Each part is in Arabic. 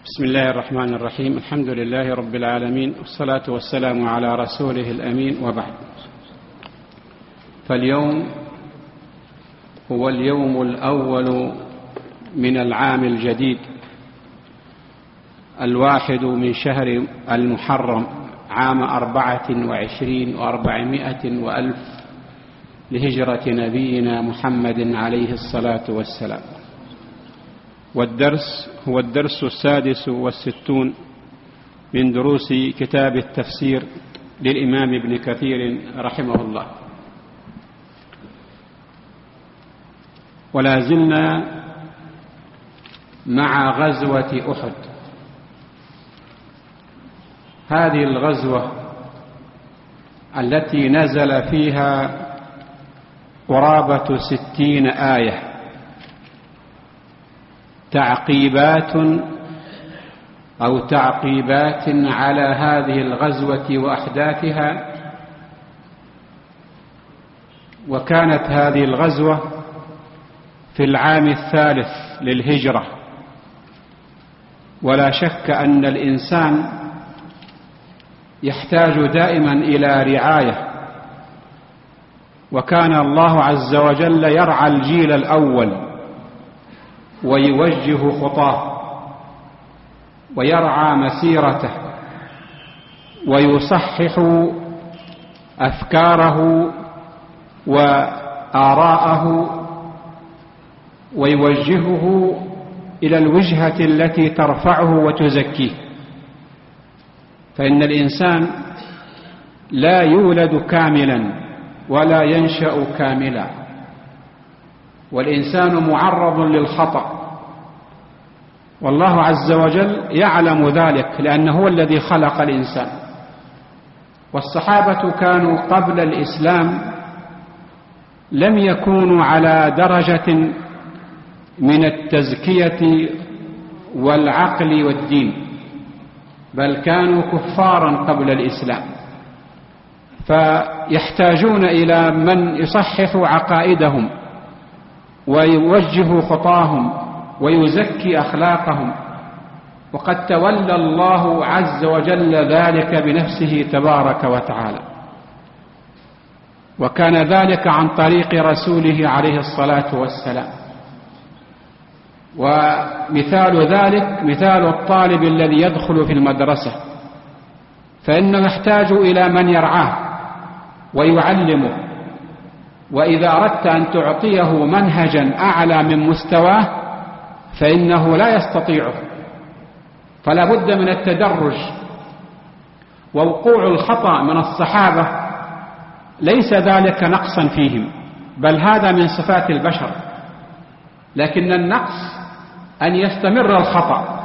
بسم الله الرحمن الرحيم. الحمد لله رب العالمين، والصلاة والسلام على رسوله الأمين، وبعد. فاليوم هو اليوم الأول من العام الجديد، 1 من شهر المحرم، عام 24 و400 وألف لهجرة نبينا محمد عليه الصلاة والسلام. والدرس هو الدرس 66 من دروس كتاب التفسير للإمام ابن كثير رحمه الله. ولا زلنا مع غزوة أحد. هذه الغزوة التي نزل فيها قرابة 60 آية، تعقيبات على هذه الغزوة وأحداثها. وكانت هذه الغزوة في العام 3 للهجرة. ولا شك أن الإنسان يحتاج دائما إلى رعاية، وكان الله عز وجل يرعى الجيل الأول ويوجه خطاه ويرعى مسيرته ويصحح أفكاره وآراءه ويوجهه إلى الوجهة التي ترفعه وتزكيه. فإن الإنسان لا يولد كاملا ولا ينشأ كاملا، والإنسان معرض للخطأ، والله عز وجل يعلم ذلك لأنه هو الذي خلق الإنسان. والصحابة كانوا قبل الإسلام لم يكونوا على درجة من التزكية والعقل والدين، بل كانوا كفارا قبل الإسلام، فيحتاجون إلى من يصحح عقائدهم ويوجه خطاهم ويزكي أخلاقهم. وقد تولى الله عز وجل ذلك بنفسه تبارك وتعالى، وكان ذلك عن طريق رسوله عليه الصلاة والسلام. ومثال ذلك مثال الطالب الذي يدخل في المدرسة، فإنه يحتاج إلى من يرعاه ويعلمه، وإذا أردت أن تعطيه منهجا أعلى من مستواه فإنه لا يستطيعه، فلا بد من التدرج. ووقوع الخطأ من الصحابة ليس ذلك نقصا فيهم، بل هذا من صفات البشر، لكن النقص أن يستمر الخطأ.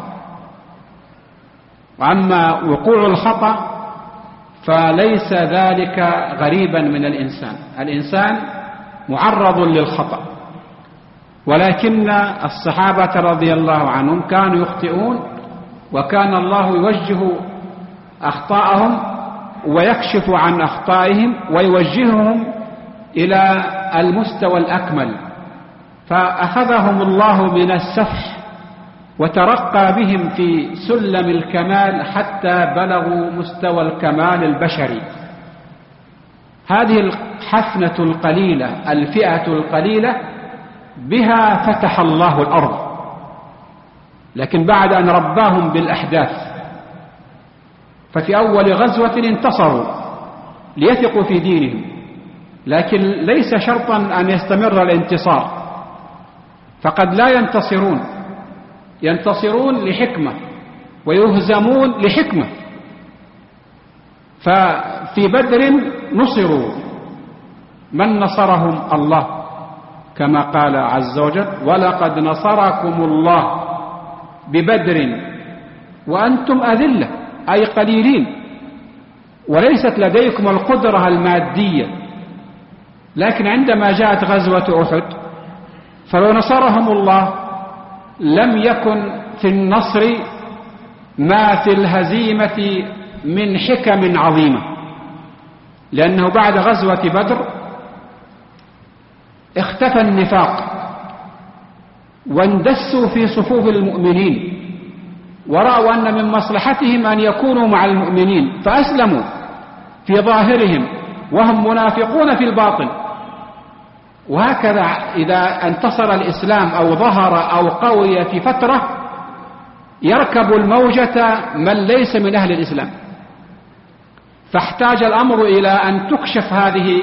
وأما وقوع الخطأ فليس ذلك غريبا من الإنسان، الإنسان معرض للخطأ، ولكن الصحابة رضي الله عنهم كانوا يخطئون، وكان الله يوجه أخطاءهم ويكشف عن أخطائهم ويوجههم إلى المستوى الأكمل. فأخذهم الله من السفح وترقى بهم في سلم الكمال حتى بلغوا مستوى الكمال البشري. هذه الحفنة القليلة، الفئة القليلة، بها فتح الله الأرض، لكن بعد أن رباهم بالأحداث. ففي أول غزوة انتصروا ليثقوا في دينهم، لكن ليس شرطا أن يستمر الانتصار، فقد لا ينتصرون لحكمة ويهزمون لحكمة. ففي بدر نصروا، من نصرهم؟ الله، كما قال عز وجل: ولقد نصركم الله ببدر وأنتم أذلة، أي قليلين، وليست لديكم القدرة المادية. لكن عندما جاءت غزوة أحد فلو نصرهم الله لم يكن في النصر ما في الهزيمة من حكم عظيمة، لأنه بعد غزوة بدر اختفى النفاق واندسوا في صفوف المؤمنين، ورأوا أن من مصلحتهم أن يكونوا مع المؤمنين فأسلموا في ظاهرهم وهم منافقون في الباطن. وهكذا إذا انتصر الإسلام أو ظهر أو قوي في فترة يركب الموجة من ليس من أهل الإسلام، فاحتاج الأمر إلى أن تكشف هذه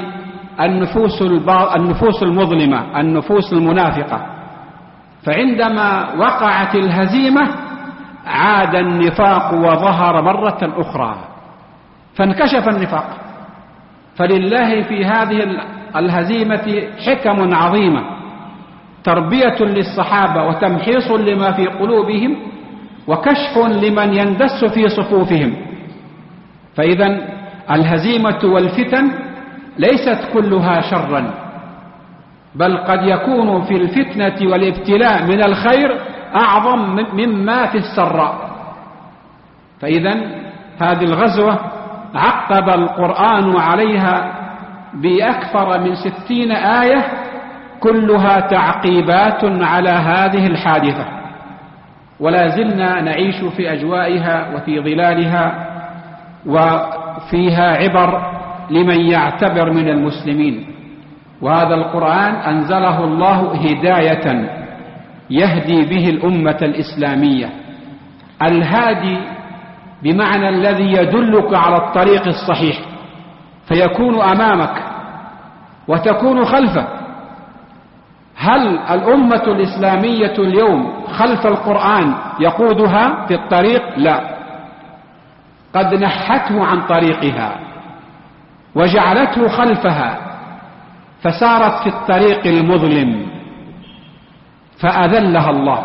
النفوس المظلمة، النفوس المنافقة. فعندما وقعت الهزيمة عاد النفاق وظهر مرة أخرى، فانكشف النفاق. فلله في هذه الهزيمة حكم عظيمة، تربية للصحابة وتمحيص لما في قلوبهم وكشف لمن يندس في صفوفهم. فإذا الهزيمة والفتن ليست كلها شرا، بل قد يكون في الفتنة والابتلاء من الخير أعظم مما في السراء. فإذا هذه الغزوة عقب القرآن عليها بأكثر من 60 آية كلها تعقيبات على هذه الحادثة، ولا زلنا نعيش في أجوائها وفي ظلالها، وفيها عبر لمن يعتبر من المسلمين. وهذا القرآن أنزله الله هداية يهدي به الأمة الإسلامية. الهادي بمعنى الذي يدلك على الطريق الصحيح، فيكون أمامك وتكون خلفه. هل الأمة الإسلامية اليوم خلف القرآن يقودها في الطريق؟ لا، قد نحته عن طريقها وجعلته خلفها، فسارت في الطريق المظلم فأذلها الله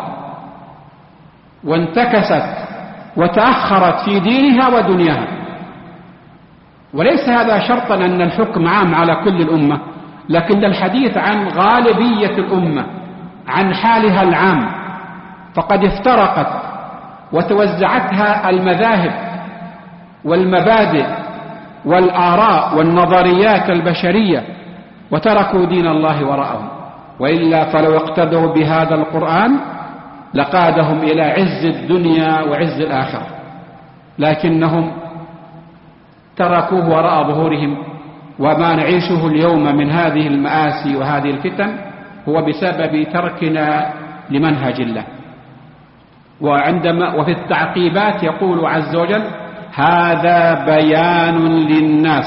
وانتكست وتأخرت في دينها ودنياها. وليس هذا شرطا أن الحكم عام على كل الأمة، لكن الحديث عن غالبية الأمة، عن حالها العام. فقد افترقت وتوزعتها المذاهب والمبادئ والآراء والنظريات البشرية، وتركوا دين الله وراءهم. وإلا فلو اقتدوا بهذا القرآن لقادهم إلى عز الدنيا وعز الآخرة، لكنهم تركوه وراء ظهورهم. وما نعيشه اليوم من هذه المآسي وهذه الفتن هو بسبب تركنا لمنهج الله. وفي التعقيبات يقول عز وجل: هذا بيان للناس.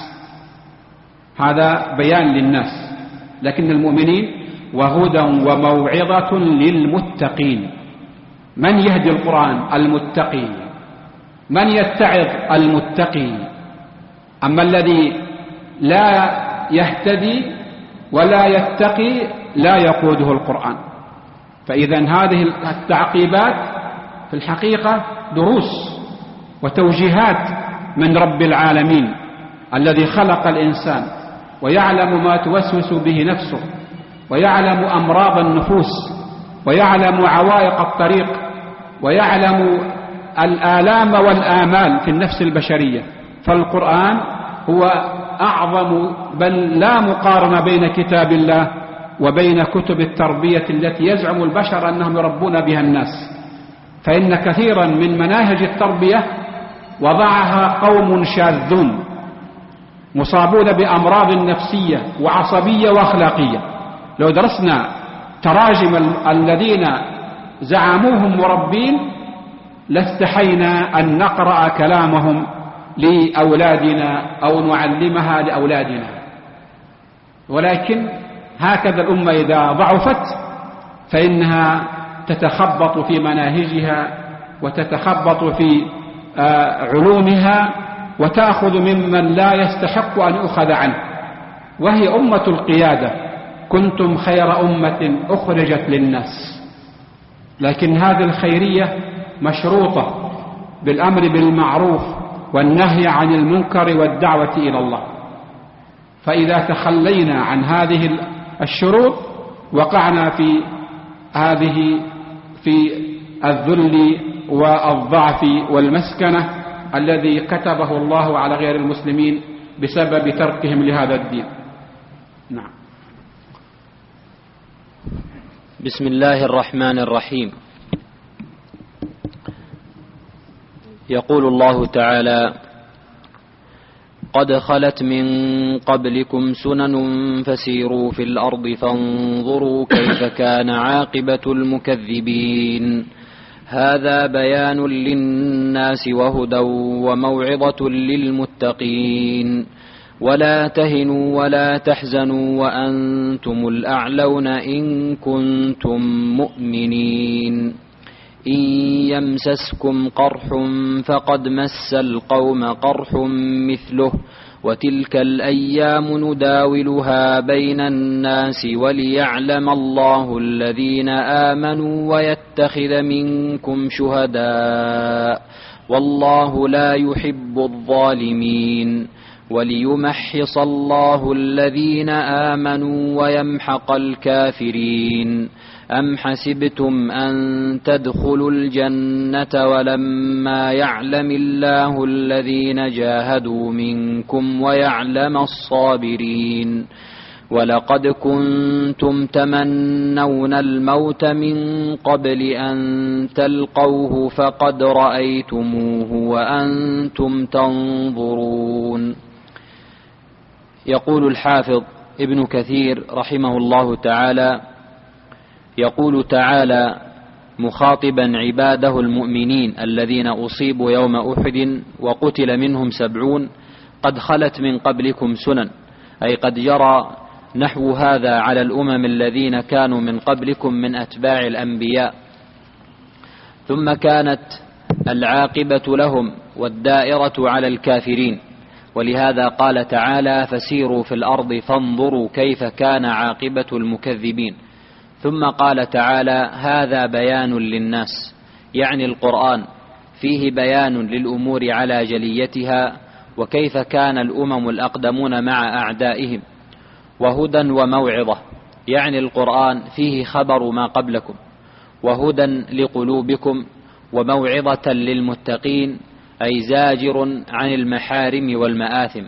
هذا بيان للناس، لكن المؤمنين وهدى وموعظة للمتقين. من يهدي القرآن؟ المتقي. من يتعظ؟ المتقي. أما الذي لا يهتدي ولا يتقي لا يقوده القرآن. فإذا هذه التعقيبات في الحقيقة دروس وتوجيهات من رب العالمين الذي خلق الإنسان ويعلم ما توسوس به نفسه، ويعلم أمراض النفوس، ويعلم عوائق الطريق، ويعلم الآلام والآمال في النفس البشرية. فالقرآن هو أعظم، بل لا مقارنة بين كتاب الله وبين كتب التربية التي يزعم البشر أنهم يربون بها الناس. فإن كثيرا من مناهج التربية وضعها قوم شاذون مصابون بأمراض نفسية وعصبية وأخلاقية. لو درسنا تراجم الذين زعموهم مربين لاستحينا أن نقرأ كلامهم لأولادنا أو نعلمها لأولادنا. ولكن هكذا الأمة إذا ضعفت فإنها تتخبط في مناهجها وتتخبط في علومها وتأخذ ممن لا يستحق أن يؤخذ عنه، وهي أمة القيادة. كنتم خير أمة أخرجت للناس. لكن هذه الخيرية مشروطة بالأمر بالمعروف والنهي عن المنكر والدعوة إلى الله. فإذا تخلينا عن هذه الشروط وقعنا في الذل والضعف والمسكنة الذي كتبه الله على غير المسلمين بسبب تركهم لهذا الدين. نعم. بسم الله الرحمن الرحيم. يقول الله تعالى: قد خلت من قبلكم سنن فسيروا في الأرض فانظروا كيف كان عاقبة المكذبين. هذا بيان للناس وهدى وموعظة للمتقين. ولا تهنوا ولا تحزنوا وأنتم الأعلون إن كنتم مؤمنين. إن يمسسكم قرح فقد مس القوم قرح مثله وتلك الأيام نداولها بين الناس وليعلم الله الذين آمنوا ويتخذ منكم شهداء والله لا يحب الظالمين وليمحص الله الذين آمنوا ويمحق الكافرين. أم حسبتم أن تدخلوا الجنة ولما يعلم الله الذين جاهدوا منكم ويعلم الصابرين. ولقد كنتم تمنون الموت من قبل أن تلقوه فقد رأيتموه وأنتم تنظرون. يقول الحافظ ابن كثير رحمه الله تعالى: يقول تعالى مخاطبا عباده المؤمنين الذين أصيبوا يوم أحد وقتل منهم 70: قد خلت من قبلكم سنن، أي قد جرى نحو هذا على الأمم الذين كانوا من قبلكم من أتباع الأنبياء، ثم كانت العاقبة لهم والدائرة على الكافرين. ولهذا قال تعالى: فسيروا في الأرض فانظروا كيف كان عاقبة المكذبين. ثم قال تعالى: هذا بيان للناس، يعني القرآن فيه بيان للأمور على جليتها وكيف كان الأمم الأقدمون مع أعدائهم، وهدى وموعظة، يعني القرآن فيه خبر ما قبلكم، وهدى لقلوبكم، وموعظة للمتقين، أي زاجر عن المحارم والمآثم.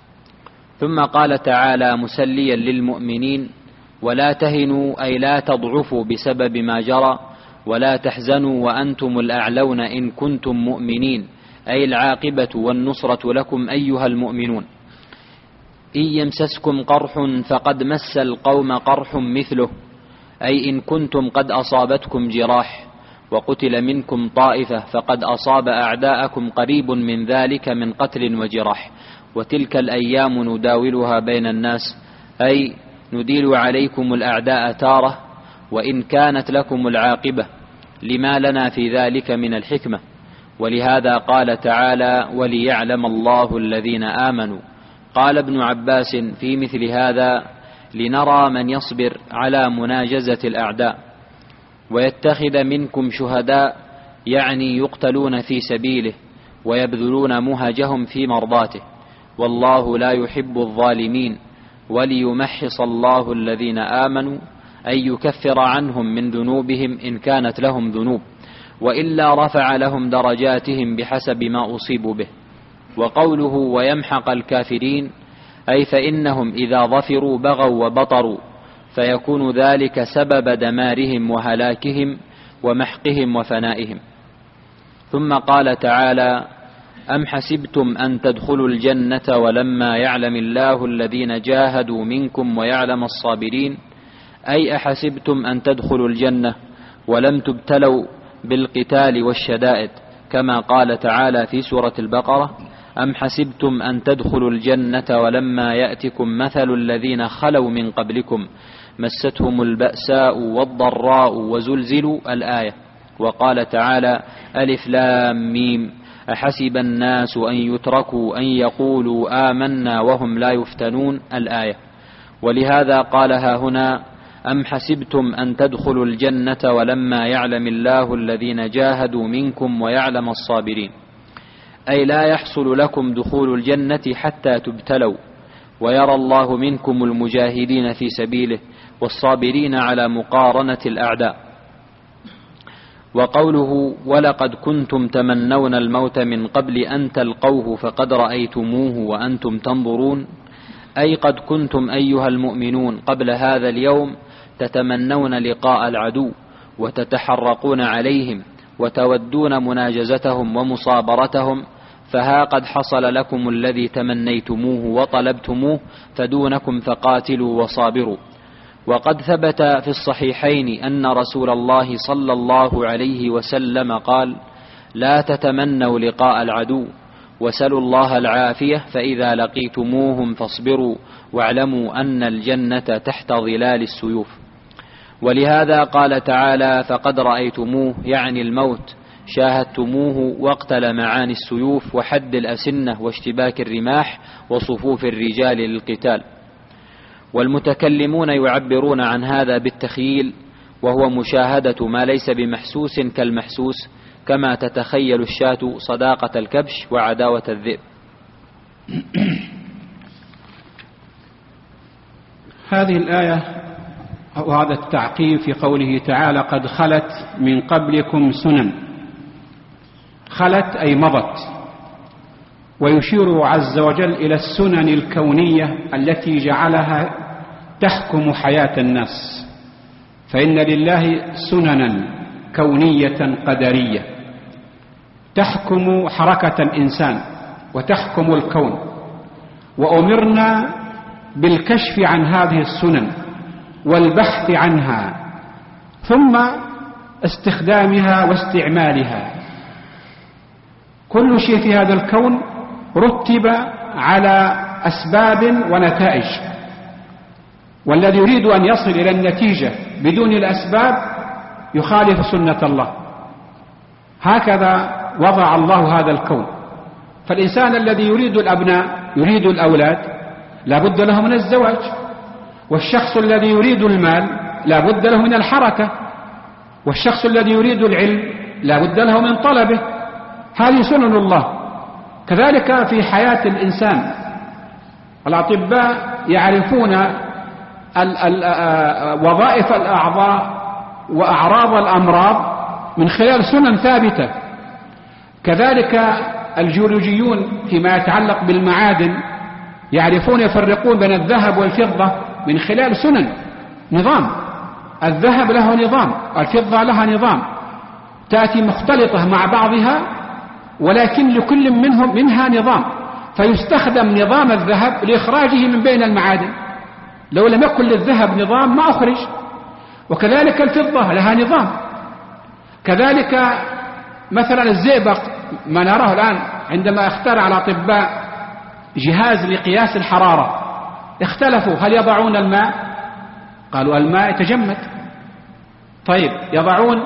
ثم قال تعالى مسليا للمؤمنين: ولا تهنوا، أي لا تضعفوا بسبب ما جرى، ولا تحزنوا وأنتم الأعلون إن كنتم مؤمنين، أي العاقبة والنصرة لكم أيها المؤمنون. إن يمسسكم قرح فقد مس القوم قرح مثله، أي إن كنتم قد أصابتكم جراح وقتل منكم طائفة فقد أصاب أعداءكم قريب من ذلك من قتل وجراح. وتلك الأيام نداولها بين الناس، أي نديل عليكم الأعداء تارة وإن كانت لكم العاقبة، لما لنا في ذلك من الحكمة. ولهذا قال تعالى: وليعلم الله الذين آمنوا. قال ابن عباس في مثل هذا: لنرى من يصبر على مناجزة الأعداء ويتخذ منكم شهداء، يعني يقتلون في سبيله ويبذلون مهجهم في مرضاته، والله لا يحب الظالمين. وليمحص الله الذين آمنوا، أي يكفر عنهم من ذنوبهم إن كانت لهم ذنوب، وإلا رفع لهم درجاتهم بحسب ما أصيبوا به. وقوله ويمحق الكافرين، أي فإنهم إذا ظفروا بغوا وبطروا، فيكون ذلك سبب دمارهم وهلاكهم ومحقهم وفنائهم. ثم قال تعالى: أم حسبتم أن تدخلوا الجنة ولما يعلم الله الذين جاهدوا منكم ويعلم الصابرين، أي أحسبتم أن تدخلوا الجنة ولم تبتلوا بالقتال والشدائد، كما قال تعالى في سورة البقرة: أم حسبتم أن تدخلوا الجنة ولما يأتكم مثل الذين خلوا من قبلكم مستهم البأساء والضراء وزلزلوا، الآية. وقال تعالى: ألف لام ميم، أحسب الناس أن يتركوا أن يقولوا آمنا وهم لا يفتنون، الآية. ولهذا قالها هنا: أم حسبتم أن تدخلوا الجنة ولما يعلم الله الذين جاهدوا منكم ويعلم الصابرين، أي لا يحصل لكم دخول الجنة حتى تبتلوا، ويرى الله منكم المجاهدين في سبيله والصابرين على مقارنة الأعداء. وقوله ولقد كنتم تمنون الموت من قبل أن تلقوه فقد رأيتموه وأنتم تنظرون، أي قد كنتم أيها المؤمنون قبل هذا اليوم تتمنون لقاء العدو وتتحرقون عليهم وتودون مناجزتهم ومصابرتهم، فها قد حصل لكم الذي تمنيتموه وطلبتموه، فدونكم فقاتلوا وصابروا. وقد ثبت في الصحيحين أن رسول الله صلى الله عليه وسلم قال: لا تتمنوا لقاء العدو، وسلوا الله العافية، فإذا لقيتموهم فاصبروا، واعلموا أن الجنة تحت ظلال السيوف. ولهذا قال تعالى: فقد رأيتموه، يعني الموت، شاهدتموه وقت لمعان السيوف وحد الأسنة واشتباك الرماح وصفوف الرجال للقتال. والمتكلمون يعبرون عن هذا بالتخييل، وهو مشاهدة ما ليس بمحسوس كالمحسوس، كما تتخيل الشاة صداقة الكبش وعداوة الذئب. هذه الآية وهذا التعقيب في قوله تعالى: قد خلت من قبلكم سنن. خلت أي مضت، ويشير عز وجل إلى السنن الكونية التي جعلها تحكم حياة الناس، فإن لله سننا كونية قدرية تحكم حركة الإنسان وتحكم الكون، وأمرنا بالكشف عن هذه السنن والبحث عنها ثم استخدامها واستعمالها. كل شيء في هذا الكون رتب على أسباب ونتائج، والذي يريد أن يصل إلى النتيجة بدون الأسباب يخالف سنة الله. هكذا وضع الله هذا الكون. فالإنسان الذي يريد الأبناء، يريد الأولاد، لا بد له من الزواج، والشخص الذي يريد المال لا بد له من الحركة، والشخص الذي يريد العلم لا بد له من طلبه. هذه سنن الله. كذلك في حياة الإنسان، الأطباء يعرفون وظائف الأعضاء وأعراض الأمراض من خلال سنن ثابتة. كذلك الجيولوجيون فيما يتعلق بالمعادن يعرفون يفرقون بين الذهب والفضة من خلال سنن، نظام. الذهب له نظام، الفضة لها نظام، تأتي مختلطة مع بعضها، ولكن لكل منها نظام، فيستخدم نظام الذهب لإخراجه من بين المعادن. لو لم يكن للذهب نظام ما أخرج. وكذلك الفضة لها نظام. كذلك مثلا الزئبق، ما نراه الآن عندما اخترع الأطباء جهاز لقياس الحرارة، اختلفوا هل يضعون الماء؟ قالوا الماء يتجمد. طيب يضعون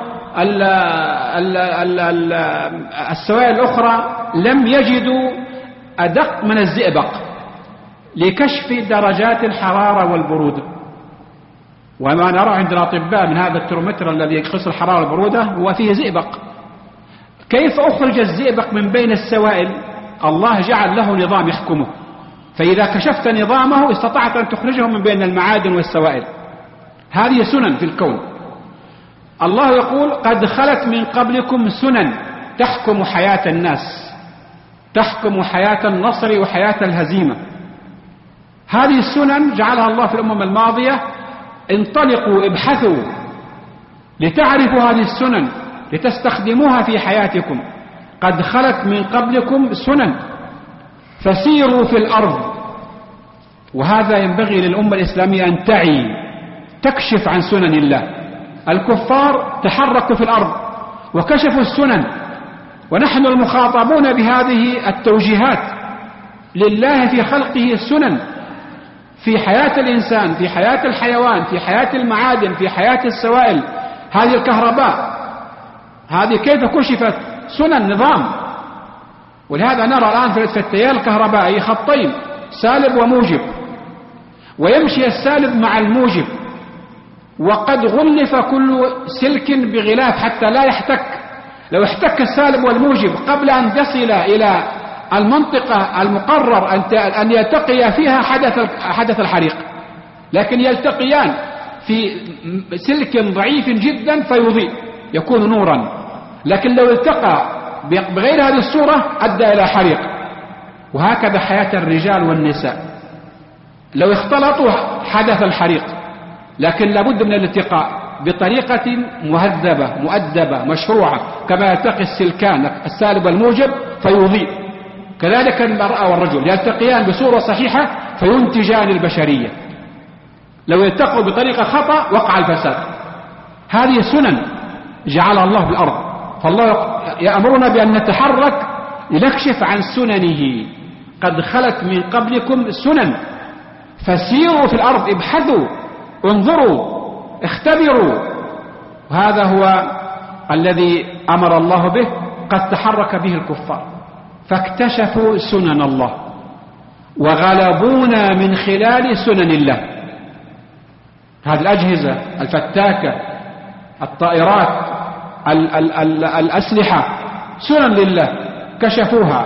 السوائل الأخرى، لم يجدوا أدق من الزئبق لكشف درجات الحرارة والبرودة. وما نرى عند الأطباء من هذا الترمتر الذي يقيس الحرارة والبرودة هو فيه زئبق. كيف أخرج الزئبق من بين السوائل؟ الله جعل له نظام يحكمه، فإذا كشفت نظامه استطعت أن تخرجه من بين المعادن والسوائل. هذه سنن في الكون. الله يقول: قد خلت من قبلكم سنن تحكم حياة الناس، تحكم حياة النصر وحياة الهزيمة. هذه السنن جعلها الله في الأمم الماضية. انطلقوا ابحثوا لتعرفوا هذه السنن لتستخدموها في حياتكم. قد خلت من قبلكم سنن فسيروا في الأرض. وهذا ينبغي للأمة الإسلامية أن تعي، تكشف عن سنن الله. الكفار تحركوا في الأرض وكشفوا السنن، ونحن المخاطبون بهذه التوجيهات. لله في خلقه السنن في حياة الإنسان، في حياة الحيوان، في حياة المعادن، في حياة السوائل. هذه الكهرباء هذه كيف كشفت؟ سنن، نظام. ولهذا نرى الآن في التيار الكهربائي خطين، سالب وموجب، ويمشي السالب مع الموجب، وقد غلف كل سلك بغلاف حتى لا يحتك. لو احتك السالب والموجب قبل أن تصل إلى المنطقة المقرر أن يلتقي فيها حدث الحريق، لكن يلتقيان في سلك ضعيف جدا فيضيء، يكون نورا. لكن لو التقى بغير هذه الصورة أدى إلى حريق. وهكذا حياة الرجال والنساء، لو اختلطوا حدث الحريق، لكن لابد من الالتقاء. بطريقة مهذبة مؤدبة مشروعة، كما يلتقي السلكان السالب والموجب فيضيء، كذلك المرأة والرجل يلتقيان بصورة صحيحة فينتجان البشرية. لو يلتقوا بطريقة خطأ وقع الفساد. هذه سنن جعلها الله في الأرض، فالله يأمرنا بأن نتحرك لنكشف عن سننه. قد خلت من قبلكم سنن فسيروا في الأرض، ابحثوا، انظروا، اختبروا. وهذا هو الذي أمر الله به، قد تحرك به الكفار فاكتشفوا سنن الله وغلبونا من خلال سنن الله. هذه الأجهزة الفتاكة، الطائرات، الأسلحة، سنن لله كشفوها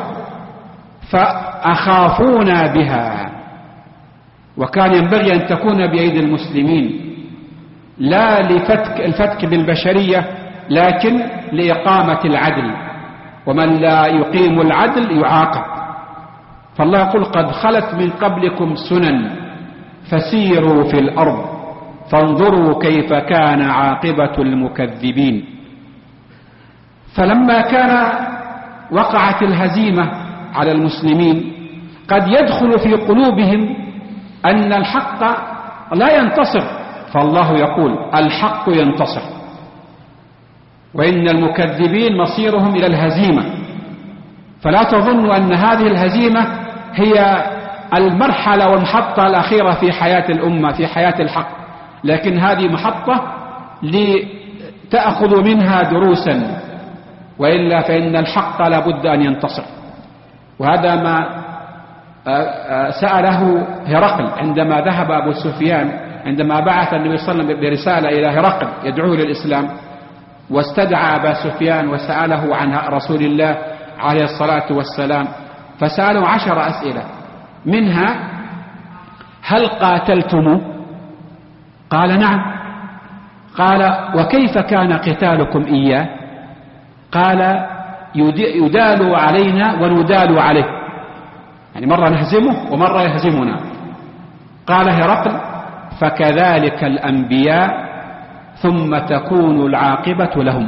فأخافونا بها. وكان ينبغي أن تكون بأيدي المسلمين، لا الفتك بالبشرية، لكن لإقامة العدل، ومن لا يقيم العدل يعاقب. فالله يقول قد خلت من قبلكم سنن فسيروا في الأرض فانظروا كيف كان عاقبة المكذبين. فلما وقعت الهزيمة على المسلمين قد يدخل في قلوبهم أن الحق لا ينتصر، فالله يقول الحق ينتصر، وإن المكذبين مصيرهم إلى الهزيمة. فلا تظنوا أن هذه الهزيمة هي المرحلة والمحطة الأخيرة في حياة الأمة، في حياة الحق، لكن هذه محطة لتأخذوا منها دروسا، وإلا فإن الحق لا بد أن ينتصر. وهذا ما سأله هرقل عندما ذهب أبو سفيان، عندما بعث النبي صلى الله عليه وسلم برسالة إلى هرقل يدعوه للإسلام، واستدعى أبا سفيان وسأله عن رسول الله عليه الصلاة والسلام، فسأله 10 أسئلة، منها هل قاتلتم؟ قال نعم. قال وكيف كان قتالكم إياه؟ قال يدال علينا وندال عليه، يعني مرة نهزمه ومرة يهزمنا. قال هرقل فكذلك الأنبياء ثم تكون العاقبة لهم.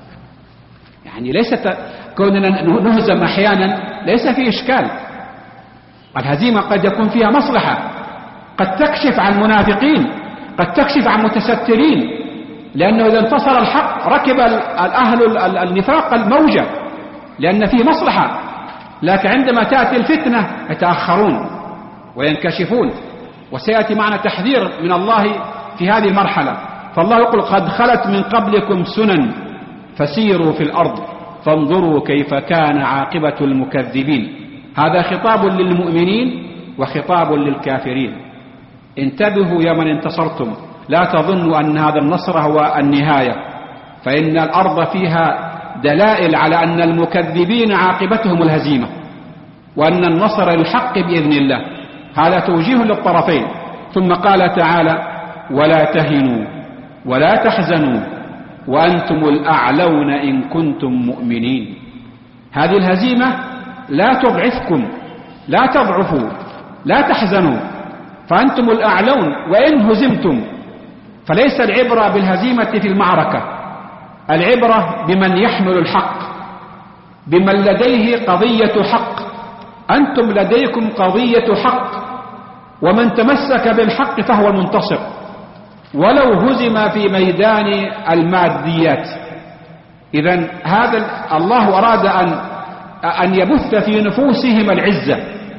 يعني ليست كوننا نهزم أحيانا ليس فيه إشكال، الهزيمة قد يكون فيها مصلحة، قد تكشف عن منافقين، قد تكشف عن متسترين، لأنه إذا انتصر الحق ركب الأهل النفاق الموجة، لأن فيه مصلحة. لكن عندما تأتي الفتنة يتأخرون وينكشفون، وسيأتي معنا تحذير من الله في هذه المرحلة. فالله يقول قد خلت من قبلكم سنن فسيروا في الأرض فانظروا كيف كان عاقبة المكذبين. هذا خطاب للمؤمنين وخطاب للكافرين. انتبهوا يا من انتصرتم، لا تظنوا أن هذا النصر هو النهاية، فإن الأرض فيها دلائل على أن المكذبين عاقبتهم الهزيمة، وأن النصر للحق بإذن الله. هذا توجيه للطرفين. ثم قال تعالى ولا تهنوا ولا تحزنوا وأنتم الأعلون إن كنتم مؤمنين. هذه الهزيمة لا تضعفكم، لا تضعفوا، لا تحزنوا، فأنتم الأعلون وإن هزمتم. فليس العبرة بالهزيمة في المعركة، العبرة بمن يحمل الحق، بمن لديه قضية حق. أنتم لديكم قضية حق، ومن تمسك بالحق فهو المنتصر، ولو هزم في ميدان الماديات. إذن هذا الله أراد أن يبث في نفوسهم العزة،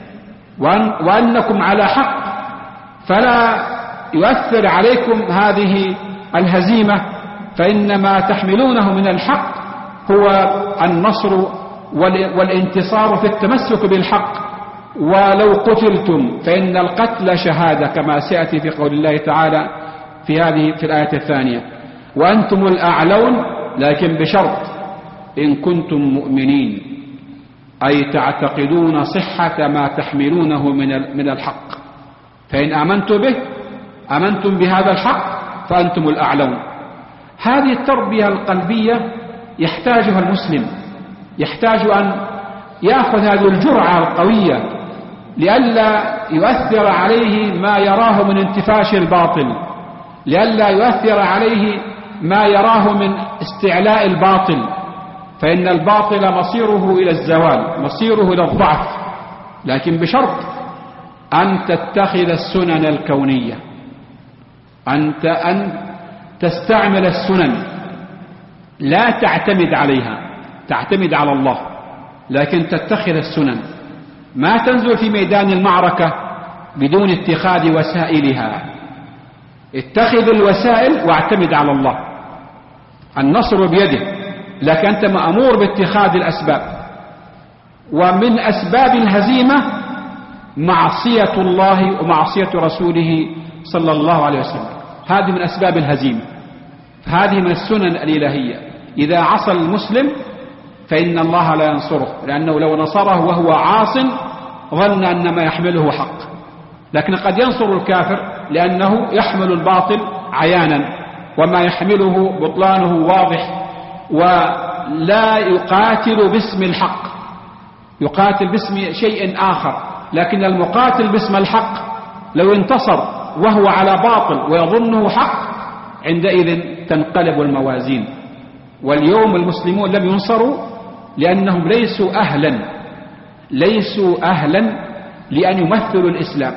وأنكم على حق، فلا يؤثر عليكم هذه الهزيمة، فإنما تحملونه من الحق هو النصر والانتصار في التمسك بالحق. ولو قتلتم فإن القتل شهادة، كما سيأتي في قول الله تعالى في الآية الثانية. وأنتم الأعلون، لكن بشرط إن كنتم مؤمنين، أي تعتقدون صحة ما تحملونه من الحق. فإن آمنتم بهذا الحق فأنتم الأعلون. هذه التربية القلبية يحتاجها المسلم، يحتاج أن يأخذ هذه الجرعة القوية لئلا يؤثر عليه ما يراه من انتفاش الباطل، لئلا يؤثر عليه ما يراه من استعلاء الباطل، فإن الباطل مصيره إلى الزوال، مصيره إلى الضعف، لكن بشرط أن تتخذ السنن الكونية، أن تستعمل السنن، لا تعتمد عليها، تعتمد على الله، لكن تتخذ السنن، ما تنزل في ميدان المعركة بدون اتخاذ وسائلها. اتخذ الوسائل واعتمد على الله، النصر بيده، لكن أنت مأمور باتخاذ الأسباب. ومن أسباب الهزيمة معصية الله ومعصية رسوله صلى الله عليه وسلم، هذه من أسباب الهزيمة، هذه من السنن الإلهية. إذا عصى المسلم فإن الله لا ينصره، لأنه لو نصره وهو عاص ظن أن ما يحمله حق، لكن قد ينصر الكافر لأنه يحمل الباطل عيانا وما يحمله بطلانه واضح، ولا يقاتل باسم الحق، يقاتل باسم شيء آخر. لكن المقاتل باسم الحق لو انتصر وهو على باطل ويظنه حق، عندئذ تنقلب الموازين. واليوم المسلمون لم ينصروا لأنهم ليسوا أهلا لأن يمثلوا الإسلام،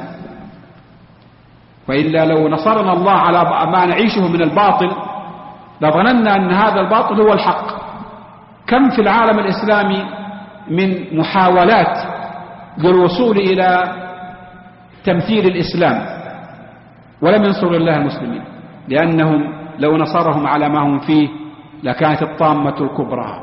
وإلا لو نصرنا الله على ما نعيشه من الباطل لظننا أن هذا الباطل هو الحق. كم في العالم الإسلامي من محاولات للوصول إلى تمثيل الإسلام ولم ينصر الله المسلمين، لأنهم لو نصرهم على ما هم فيه لكانت الطامة الكبرى.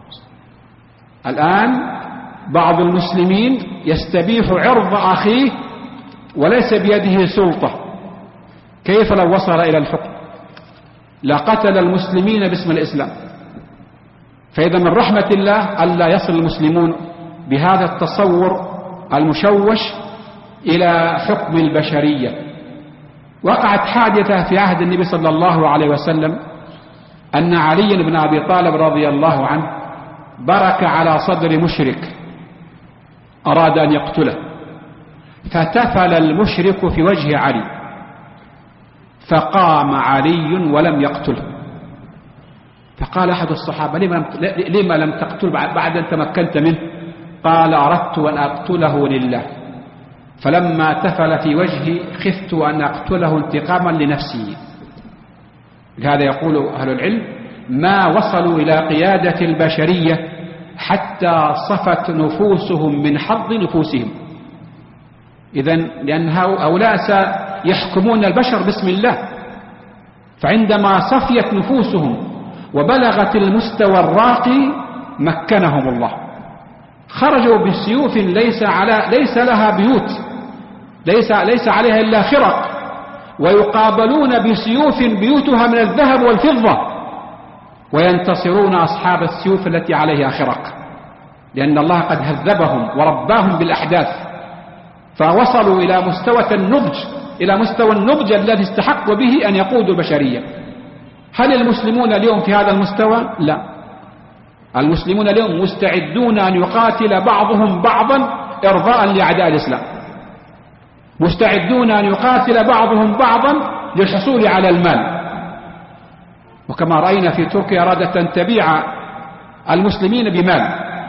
الآن بعض المسلمين يستبيح عرض أخيه وليس بيده سلطة، كيف لو وصل إلى الحكم لقتل المسلمين باسم الإسلام. فإذا من رحمة الله ألا يصل المسلمون بهذا التصور المشوش إلى حكم البشرية. وقعت حادثة في عهد النبي صلى الله عليه وسلم أن علي بن أبي طالب رضي الله عنه برك على صدر مشرك أراد أن يقتله، فتفل المشرك في وجه علي، فقام علي ولم يقتله. فقال أحد الصحابة: لما لم تقتل بعد أن تمكنت منه؟ قال: أردت أن أقتله لله، فلما تفل في وجهي خفت أن أقتله انتقاما لنفسي. لهذا يقول أهل العلم: ما وصلوا إلى قيادة البشرية حتى صفت نفوسهم من حظ نفوسهم. إذن لأن هؤلاء سيحكمون البشر باسم الله، فعندما صفيت نفوسهم وبلغت المستوى الراقي مكنهم الله. خرجوا بسيوف ليس لها بيوت، ليس عليها إلا خرق، ويقابلون بسيوف بيوتها من الذهب والفضة، وينتصرون أصحاب السيوف التي عليها خرق، لأن الله قد هذبهم ورباهم بالأحداث، فوصلوا إلى مستوى النضج الذي استحق به أن يقودوا البشرية. هل المسلمون اليوم في هذا المستوى؟ لا. المسلمون اليوم مستعدون أن يقاتل بعضهم بعضا إرضاء لأعداء الإسلام، مستعدون أن يقاتل بعضهم بعضا للحصول على المال. وكما رأينا في تركيا أرادت أن تبيع المسلمين بمال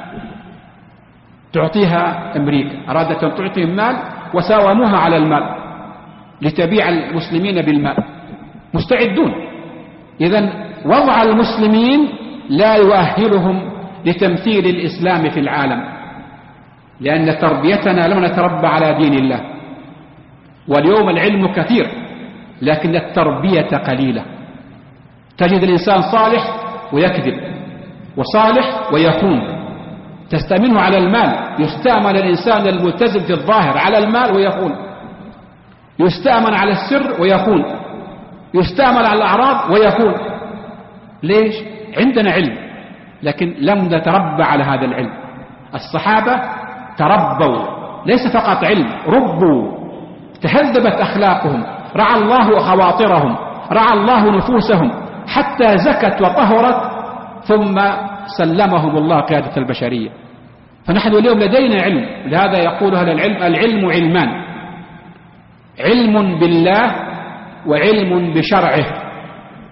تعطيها أمريكا، أرادت أن تعطيهم مال وساوموها على المال لتبيع المسلمين بالمال، مستعدون. إذن وضع المسلمين لا يؤهلهم لتمثيل الإسلام في العالم، لأن تربيتنا لم نتربى على دين الله. واليوم العلم كثير لكن التربية قليلة. تجد الإنسان صالح ويكذب، وصالح ويخون، تستأمنه على المال. يستأمن الإنسان الملتزم في الظاهر على المال ويخون، يستأمن على السر ويخون، يستأمن على الأعراض ويخون. ليش؟ عندنا علم لكن لم نتربى على هذا العلم. الصحابة تربوا، ليس فقط علم، ربوا، تهذبت أخلاقهم، رعى الله خواطرهم، رعى الله نفوسهم حتى زكت وطهرت، ثم سلمهم الله قيادة البشرية. فنحن اليوم لدينا علم. لهذا يقول أهل العلم: العلم علمان، علم بالله وعلم بشرعه.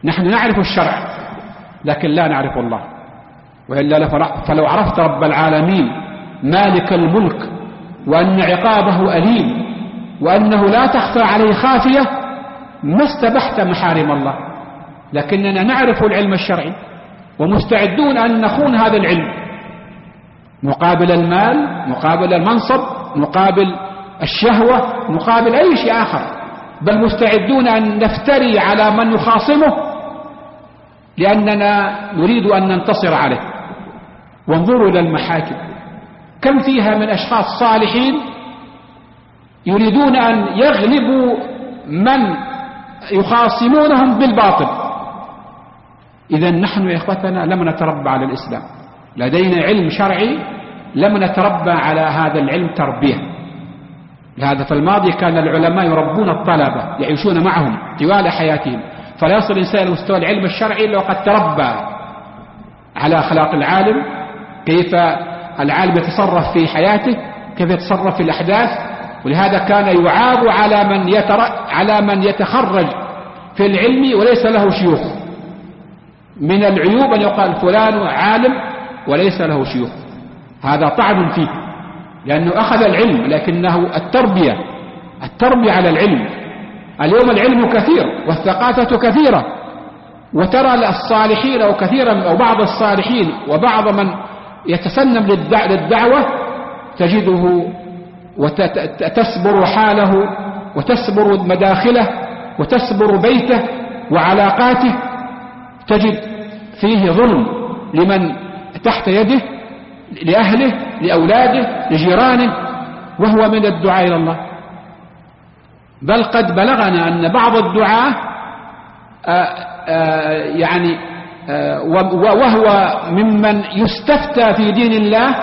نحن نعرف الشرع لكن لا نعرف الله، وإلا فلو عرفت رب العالمين مالك الملك وأن عقابه أليم وأنه لا تخفى عليه خافية ما استبحت محارم الله. لكننا نعرف العلم الشرعي ومستعدون أن نخون هذا العلم مقابل المال، مقابل المنصب، مقابل الشهوة، مقابل أي شيء آخر، بل مستعدون أن نفتري على من يخاصمه لأننا نريد أن ننتصر عليه. وانظروا إلى المحاكم كم فيها من أشخاص صالحين يريدون أن يغلبوا من يخاصمونهم بالباطل. إذا نحن يا إخوتنا لم نتربى على الإسلام، لدينا علم شرعي لم نتربى على هذا العلم تربية. لهذا في الماضي كان العلماء يربون الطلبة يعيشون معهم طوال حياتهم، فلا يصل الإنسان لمستوى العلم الشرعي إلا وقد تربى على أخلاق العالم، كيف العالم يتصرف في حياته، كيف يتصرف في الأحداث. ولهذا كان يعاب على من يتخرج في العلم وليس له شيوخ. من العيوب أن يقال فلان عالم وليس له شيوخ، هذا طعن فيه لأنه أخذ العلم لكنه التربية على العلم. اليوم العلم كثير والثقافة كثيرة، وترى الصالحين أو كثيرا أو بعض الصالحين وبعض من يتسنم للدعوة تجده وتسبر حاله وتسبر مداخله وتسبر بيته وعلاقاته، تجد فيه ظلم لمن تحت يده، لأهله، لأولاده، لجيرانه، وهو من الدعاء إلى الله. بل قد بلغنا أن بعض الدعاة وهو ممن يستفتى في دين الله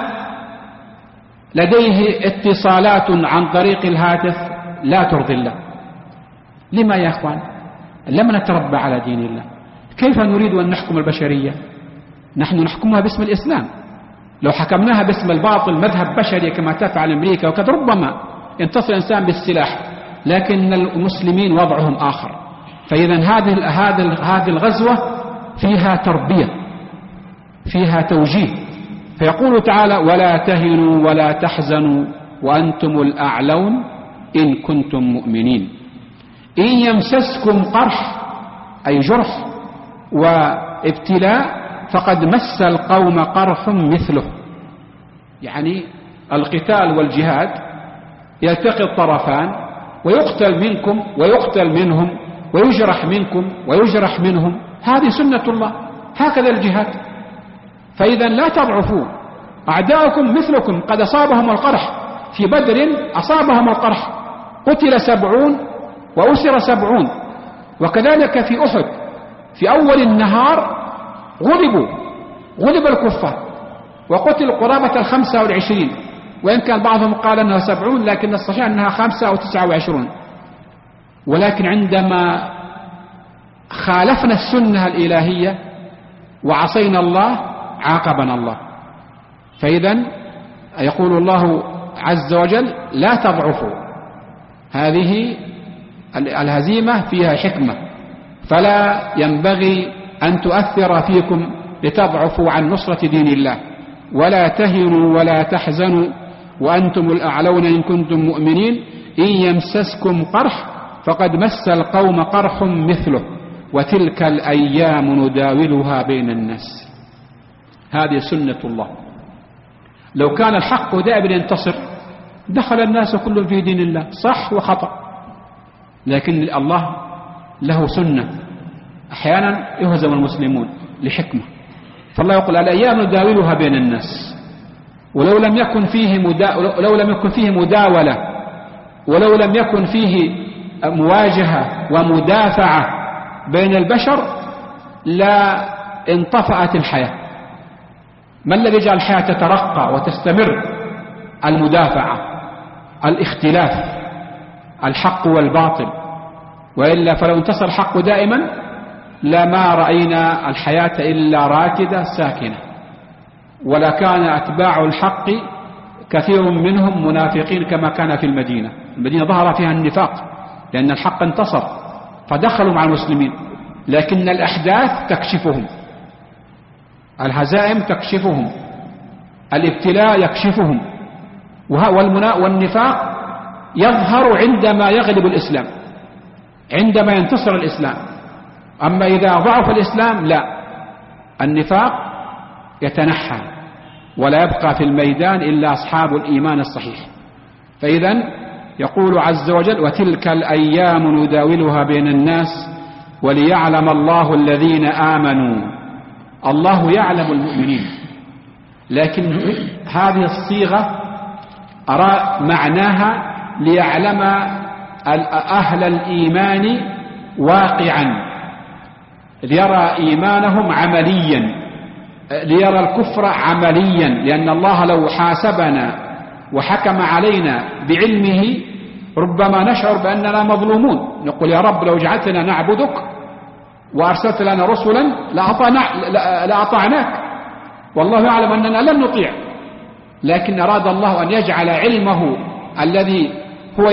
لديه اتصالات عن طريق الهاتف لا ترضي الله. لما يا أخوان؟ لم نتربى على دين الله. كيف نريد أن نحكم البشرية؟ نحن نحكمها باسم الإسلام. لو حكمناها باسم الباطل مذهب بشري كما تفعل أمريكا وقد ربما ينتصر الإنسان بالسلاح، لكن المسلمين وضعهم آخر. فإذا هذه الغزوة فيها تربية، فيها توجيه. فيقول تعالى: ولا تهنوا ولا تحزنوا وأنتم الأعلون إن كنتم مؤمنين. إن يمسسكم قرح أي جرح وابتلاء فقد مس القوم قرح مثله. يعني القتال والجهاد يلتقي الطرفان ويقتل منكم ويقتل منهم ويجرح منكم ويجرح منهم، هذه سنة الله، هكذا الجهاد. فإذا لا تضعفوا، أعداؤكم مثلكم قد أصابهم القرح، في بدر أصابهم القرح، قتل 70 وأسر 70. وكذلك في أحد في أول النهار غلب الكفار وقتل قرابة 25، وإن كان بعضهم قال أنها 70، لكن الصحيح أنها 5 أو 29. ولكن عندما خالفنا السنة الإلهية وعصينا الله عاقبنا الله. فإذا يقول الله عز وجل: لا تضعفوا. هذه الهزيمة فيها حكمة، فلا ينبغي أن تؤثر فيكم لتضعفوا عن نصرة دين الله. ولا تهنوا ولا تحزنوا وأنتم الأعلون إن كنتم مؤمنين. إن يمسسكم قرح فقد مس القوم قرح مثله وتلك الأيام نداولها بين الناس. هذه سنة الله. لو كان الحق دائما ينتصر دخل الناس كلهم في دين الله، صح وخطأ، لكن الله له سنة، أحيانا يهزم المسلمون لحكمة. فالله يقول: الأيام نداولها بين الناس. ولو لم يكن فيه مداولة ولو لم يكن فيه مواجهة ومدافعة بين البشر لا انطفأت الحياة. ما الذي يجعل الحياة تترقى وتستمر؟ المدافعة، الاختلاف، الحق والباطل. وإلا فلو انتصر الحق دائما لما رأينا الحياة إلا راكدة ساكنة، ولا كان أتباع الحق كثير منهم منافقين كما كان في المدينة ظهر فيها النفاق، لأن الحق انتصر فدخلوا مع المسلمين. لكن الأحداث تكشفهم، الهزائم تكشفهم، الابتلاء يكشفهم، والنفاق يظهر عندما يغلب الإسلام، عندما ينتصر الإسلام. أما إذا ضعف الإسلام لا، النفاق يتنحى ولا يبقى في الميدان إلا أصحاب الإيمان الصحيح. فإذا يقول عز وجل: وتلك الأيام نداولها بين الناس وليعلم الله الذين آمنوا. الله يعلم المؤمنين، لكن هذه الصيغة أرى معناها ليعلم أهل الإيمان واقعا، ليرى إيمانهم عمليا، ليرى الكفر عمليا، لأن الله لو حاسبنا وحكم علينا بعلمه ربما نشعر بأننا مظلومون، نقول: يا رب لو جعلتنا نعبدك وأرسلت لنا رسلا لأطعناك، والله يعلم أننا لن نطيع. لكن أراد الله أن يجعل علمه الذي هو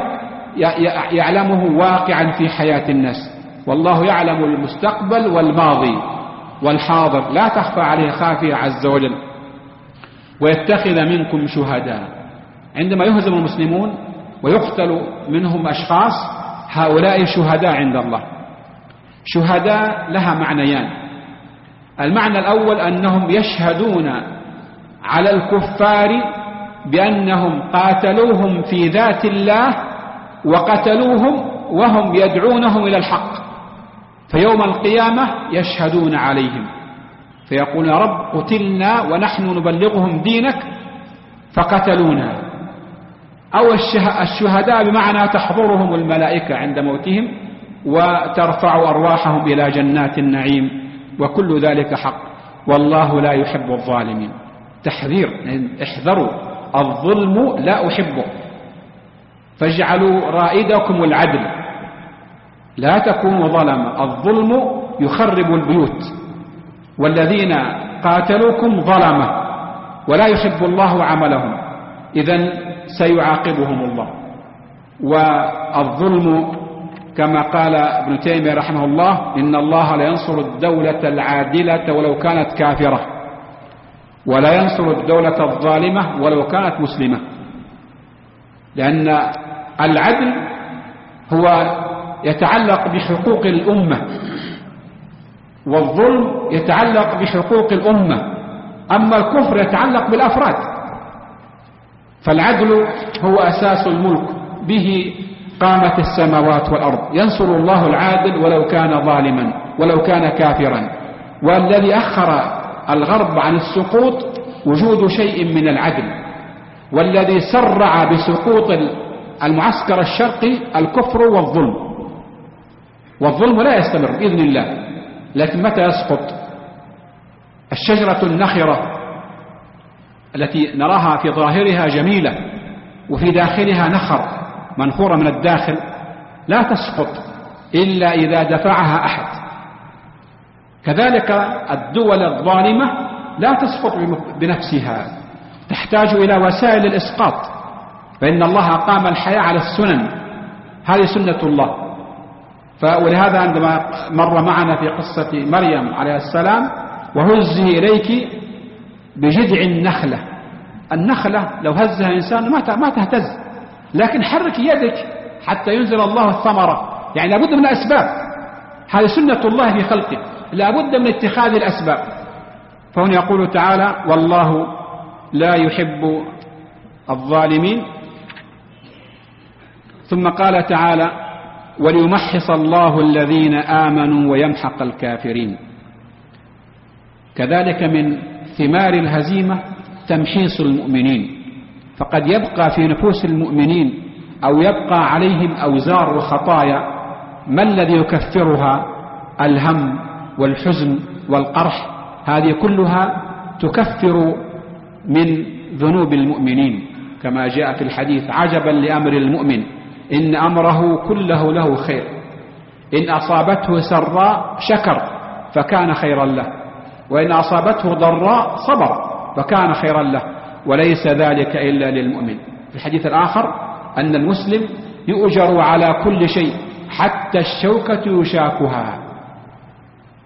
يعلمه واقعا في حياة الناس، والله يعلم المستقبل والماضي والحاضر، لا تخفى عليه خافية عز وجل. ويتخذ منكم شهداء، عندما يهزم المسلمون ويقتل منهم أشخاص، هؤلاء شهداء عند الله. شهداء لها معنيان: المعنى الأول أنهم يشهدون على الكفار بأنهم قاتلوهم في ذات الله وقتلوهم وهم يدعونهم إلى الحق، فيوم القيامة يشهدون عليهم فيقول: يا رب قتلنا ونحن نبلغهم دينك فقتلونا. أو الشهداء بمعنى تحضرهم الملائكة عند موتهم وترفع أرواحهم إلى جنات النعيم، وكل ذلك حق، والله لا يحب الظالمين. تحذير: احذروا الظلم لا أحبه، فاجعلوا رائدكم العدل، لا تكونوا ظلما، الظلم يخرب البيوت، والذين قاتلوكم ظلمة ولا يحب الله عملهم، إذن سيعاقبهم الله. والظلم كما قال ابن تيمية رحمه الله: إن الله لا ينصر الدولة العادلة ولو كانت كافرة، ولا ينصر الدولة الظالمة ولو كانت مسلمة، لأن العدل هو يتعلق بحقوق الأمة، والظلم يتعلق بحقوق الأمة، أما الكفر يتعلق بالأفراد. فالعدل هو أساس الملك، به قامت السماوات والأرض، ينصر الله العادل ولو كان ظالما ولو كان كافرا. والذي أخر الغرب عن السقوط وجود شيء من العدل، والذي سرع بسقوط المعسكر الشرقي الكفر والظلم. والظلم لا يستمر بإذن الله، لكن متى يسقط؟ الشجرة النخرة التي نراها في ظاهرها جميلة وفي داخلها نخر منخورة من الداخل لا تسقط إلا إذا دفعها أحد. كذلك الدول الظالمة لا تسقط بنفسها، تحتاج إلى وسائل الإسقاط، فإن الله قام الحياة على السنن، هذه سنة الله. ولهذا عندما مر معنا في قصة مريم عليه السلام: وهزي إليك بجذع النخلة. النخلة لو هزها إنسان ما تهتز، لكن حرك يدك حتى ينزل الله الثمرة، يعني لابد من الأسباب، هذه سنة الله في خلقه، لابد من اتخاذ الأسباب. فهنا يقول تعالى: والله لا يحب الظالمين. ثم قال تعالى: وليمحص الله الذين آمنوا ويمحق الكافرين. كذلك من ثمار الهزيمة تمحيص المؤمنين، فقد يبقى في نفوس المؤمنين أو يبقى عليهم أوزار وخطايا، ما الذي يكفرها؟ الهم والحزن والقرح، هذه كلها تكفر من ذنوب المؤمنين، كما جاء في الحديث: عجبا لأمر المؤمن إن أمره كله له خير، إن أصابته سراء شكر فكان خيرا له، وإن أصابته ضراء صبر فكان خيرا له، وليس ذلك إلا للمؤمن. في الحديث الآخر أن المسلم يؤجر على كل شيء حتى الشوكة يشاكها،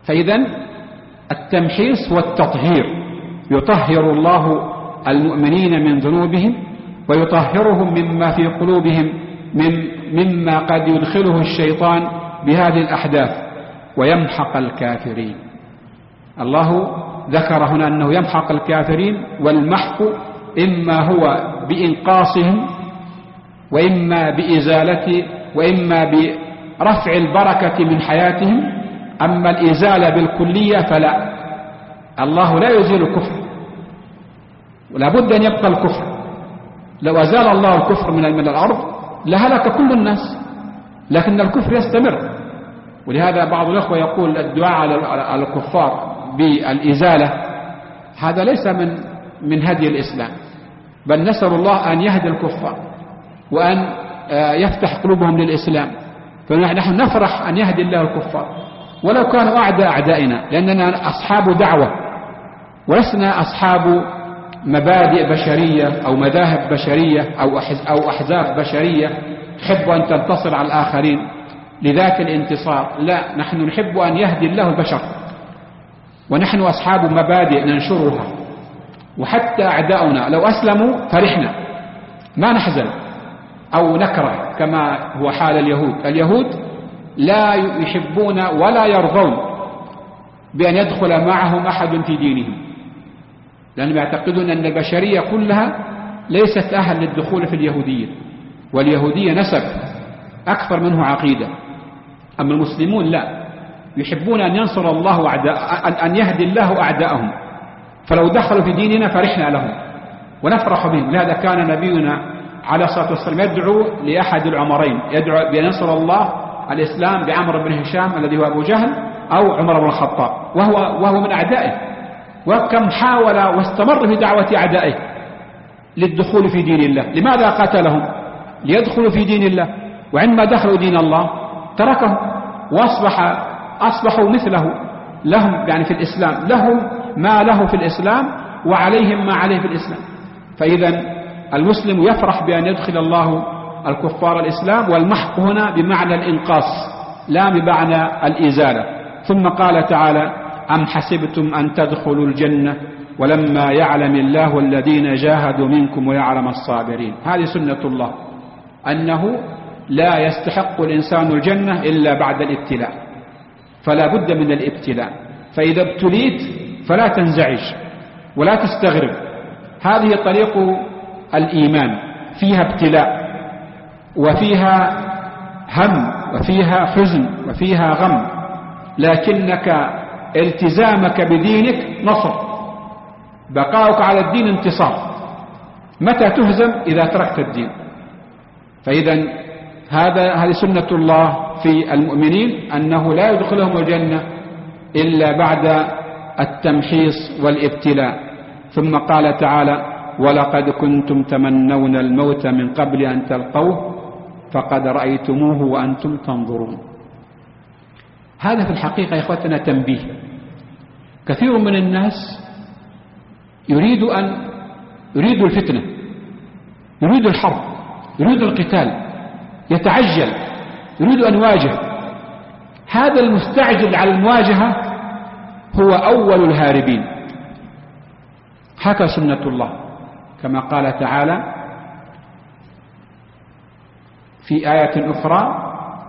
فإذا التمحيص والتطهير، يطهر الله المؤمنين من ذنوبهم ويطهرهم مما في قلوبهم مما قد يدخله الشيطان بهذه الأحداث، ويمحق الكافرين. الله ذكر هنا أنه يمحق الكافرين، والمحق إما هو بإنقاصهم وإما بإزالة وإما برفع البركة من حياتهم. أما الإزالة بالكلية فلا، الله لا يزيل الكفر، ولا بد أن يبقى الكفر. لو أزال الله الكفر من الأرض لهلك كل الناس، لكن الكفر يستمر. ولهذا بعض الأخوة يقول الدعاء على الكفار بالإزالة هذا ليس من هدي الإسلام، بل نسأل الله أن يهدي الكفار وأن يفتح قلوبهم للإسلام. فنحن نفرح أن يهدي الله الكفار ولو كانوا أعدائنا، لأننا أصحاب دعوة ولسنا أصحاب مبادئ بشرية أو مذاهب بشرية أو أحزاب بشرية تحب أن تنتصر على الآخرين لذات الانتصار. لا، نحن نحب أن يهدي الله البشر، ونحن أصحاب مبادئ ننشرها. وحتى أعداؤنا لو أسلموا فرحنا، ما نحزن أو نكره كما هو حال اليهود لا يحبون ولا يرضون بأن يدخل معهم أحد في دينهم، لأنهم يعتقدون أن البشرية كلها ليست أهل للدخول في اليهودية، واليهودية نسب أكثر منه عقيدة. أما المسلمون لا، يحبون أن ينصر الله أن يهدي الله أعداءهم، فلو دخلوا في ديننا فرحنا لهم ونفرح بهم. لهذا كان نبينا عليه الصلاة والسلام يدعو لأحد العمرين، يدعو بأن ينصر الله الإسلام بعمر بن هشام الذي هو أبو جهل أو عمر بن الخطاب، وهو من أعدائه، وكم حاول واستمر في دعوة أعدائه للدخول في دين الله. لماذا قاتلهم؟ ليدخلوا في دين الله، وعندما دخلوا دين الله تركهم وأصبحوا مثله، لهم يعني في الإسلام لهم ما له في الإسلام وعليهم ما عليه في الإسلام. فإذا المسلم يفرح بأن يدخل الله الكفار الإسلام، والمحق هنا بمعنى الإنقاص لا بمعنى الإزالة. ثم قال تعالى: أم حسبتم أن تدخلوا الجنة ولما يعلم الله الذين جاهدوا منكم ويعلم الصابرين. هذه سنة الله، أنه لا يستحق الإنسان الجنة إلا بعد الابتلاء، فلا بد من الابتلاء. فإذا ابتليت فلا تنزعج ولا تستغرب، هذه طريق الإيمان، فيها ابتلاء وفيها هم وفيها حزن وفيها غم، لكنك التزامك بدينك نصر، بقاؤك على الدين انتصار. متى تهزم؟ إذا تركت الدين. فإذا هذه سنة الله في المؤمنين، أنه لا يدخلهم الجنة إلا بعد التمحيص والابتلاء. ثم قال تعالى: ولقد كنتم تمنون الموت من قبل أن تلقوه فقد رأيتموه وأنتم تنظرون. هذا في الحقيقة يا إخوتنا تنبيه. كثير من الناس يريد الفتنة، يريد الحرب، يريد القتال، يتعجل، يريد أن يواجه. هذا المستعجل على المواجهة هو أول الهاربين. هكذا سنة الله، كما قال تعالى في آية أخرى: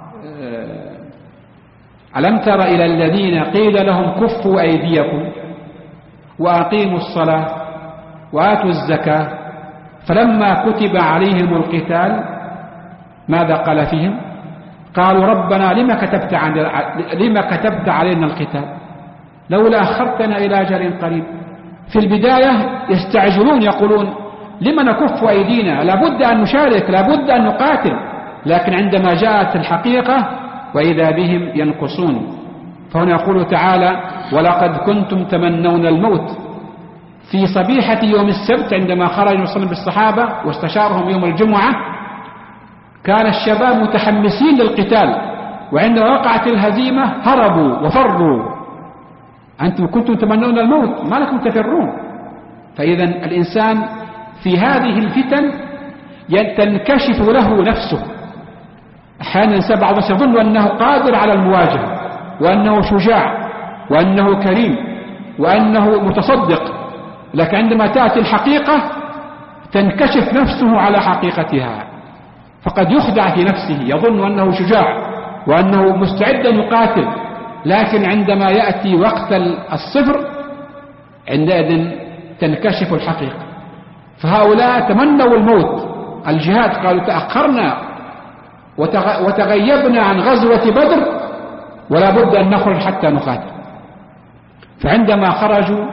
ألم تر إلى الذين قيل لهم كفوا أيديكم وأقيموا الصلاة وآتوا الزكاة فلما كتب عليهم القتال ماذا قال فيهم؟ قالوا ربنا لما كتبت علينا القتال لولا أخرتنا إلى أجل قريب. في البداية يستعجلون، يقولون لما نكف أيدينا، لابد أن نشارك، لابد أن نقاتل. لكن عندما جاءت الحقيقة وإذا بهم ينقصون. فهنا يقول تعالى: ولقد كنتم تمنون الموت. في صبيحة يوم السبت عندما خرج وسلم بالصحابة واستشارهم يوم الجمعة كان الشباب متحمسين للقتال، وعندما وقعت الهزيمة هربوا وفروا. أنتم كنتم تمنون الموت، ما لكم تفرون. فإذا الإنسان في هذه الفتن تنكشف له نفسه. أحيانا الإنسان بعض الناس يظن أنه قادر على المواجهة وأنه شجاع، وأنه كريم وأنه متصدق، لكن عندما تأتي الحقيقة تنكشف نفسه على حقيقتها، فقد يخدع في نفسه يظن أنه شجاع وأنه مستعد أن يقاتل، لكن عندما يأتي وقت الصفر عندئذ تنكشف الحقيقة. فهؤلاء تمنوا الموت، الجهاد، قالوا تأخرنا وتغيبنا عن غزوة بدر ولا بد أن نخرج حتى نقاتل. فعندما خرجوا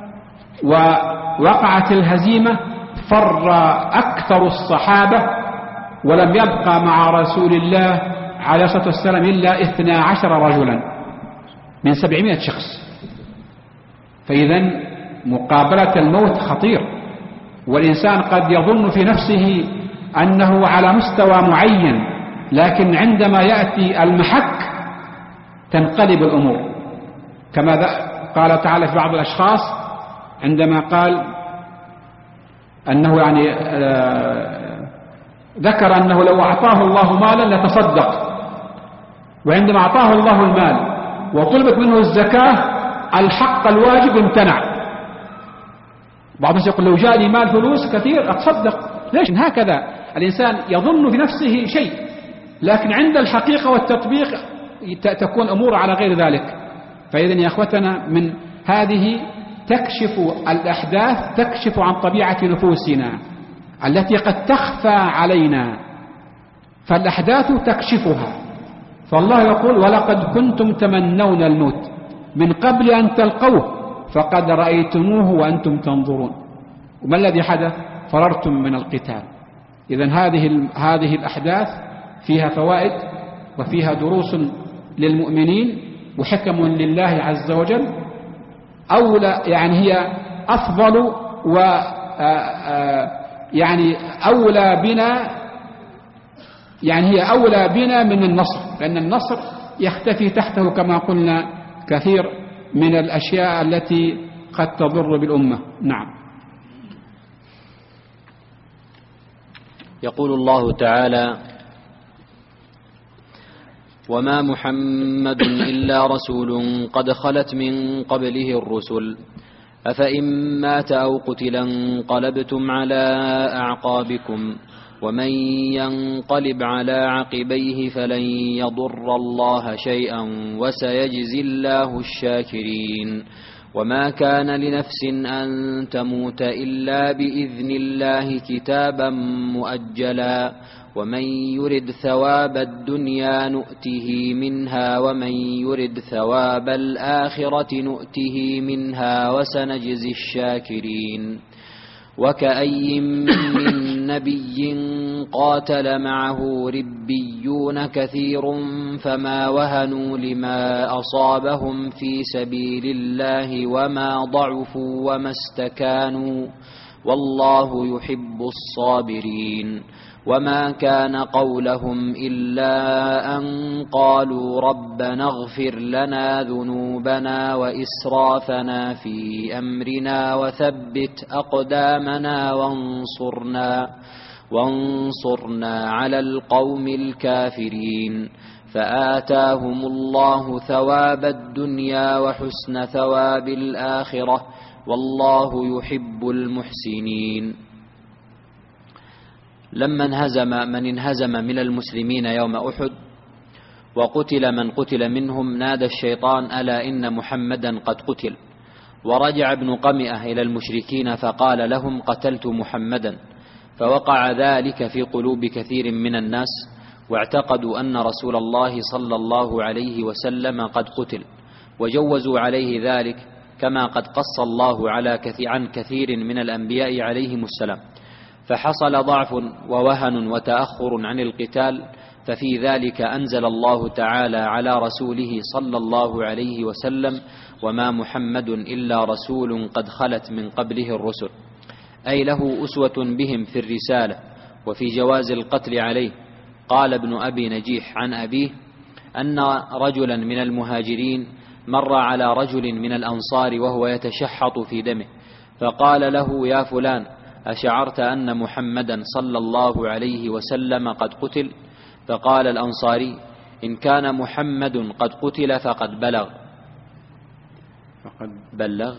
ووقعت الهزيمة فر أكثر الصحابة، ولم يبقى مع رسول الله عليه الصلاة والسلام إلا 12 رجلا من 700 شخص. فإذا مقابلة الموت خطير، والإنسان قد يظن في نفسه أنه على مستوى معين، لكن عندما يأتي المحك تنقلب الأمور، كما قال تعالى في بعض الأشخاص عندما قال أنه يعني ذكر أنه لو أعطاه الله مالا لتصدق، وعندما أعطاه الله المال وطلبت منه الزكاة الحق الواجب امتنع. بعض الناس يقول لو جاءني مال فلوس كثير أتصدق. ليش؟ هكذا الإنسان يظن في نفسه شيء، لكن عند الحقيقة والتطبيق تكون أمور على غير ذلك. فإذا يا أخوتنا من هذه تكشف الأحداث، تكشف عن طبيعة نفوسنا التي قد تخفى علينا، فالأحداث تكشفها. فالله يقول ولقد كنتم تمنون الموت من قبل أن تلقوه فقد رأيتموه وأنتم تنظرون. وما الذي حدث؟ فررتم من القتال. إذن هذه الأحداث فيها فوائد وفيها دروس للمؤمنين وحكم لله عز وجل، أولى يعني هي أفضل يعني أولى بنا، يعني هي أولى بنا من النصر، لأن النصر يختفي تحته كما قلنا كثير من الأشياء التي قد تضر بالأمة. نعم. يقول الله تعالى وما محمد إلا رسول قد خلت من قبله الرسل أفإن مات أو قتلا انقلبتم على أعقابكم ومن ينقلب على عقبيه فلن يضر الله شيئا وسيجزي الله الشاكرين. وما كان لنفس أن تموت إلا بإذن الله كتابا مؤجلا ومن يرد ثواب الدنيا نؤته منها ومن يرد ثواب الآخرة نؤته منها وسنجزي الشاكرين. وكأي من نبي قاتل معه ربيون كثير فما وهنوا لما أصابهم في سبيل الله وما ضعفوا وما استكانوا والله يحب الصابرين. وما كان قولهم إلا أن قالوا ربنا اغفر لنا ذنوبنا وإسرافنا في أمرنا وثبت أقدامنا وانصرنا على القوم الكافرين. فآتاهم الله ثواب الدنيا وحسن ثواب الآخرة والله يحب المحسنين. لما انهزم من المسلمين يوم أحد وقتل من قتل منهم نادى الشيطان ألا إن محمدا قد قتل. ورجع ابن قمئة إلى المشركين فقال لهم قتلت محمدا. فوقع ذلك في قلوب كثير من الناس واعتقدوا أن رسول الله صلى الله عليه وسلم قد قتل وجوزوا عليه ذلك كما قد قص الله عن كثير من الأنبياء عليهم السلام. فحصل ضعف ووهن وتأخر عن القتال، ففي ذلك أنزل الله تعالى على رسوله صلى الله عليه وسلم وما محمد إلا رسول قد خلت من قبله الرسل، أي له أسوة بهم في الرسالة وفي جواز القتل عليه. قال ابن أبي نجيح عن أبيه أن رجلا من المهاجرين مر على رجل من الأنصار وهو يتشحط في دمه فقال له يا فلان أشعرت أن محمدا صلى الله عليه وسلم قد قتل؟ فقال الأنصاري إن كان محمد قد قتل فقد بلغ. فقد بلغ.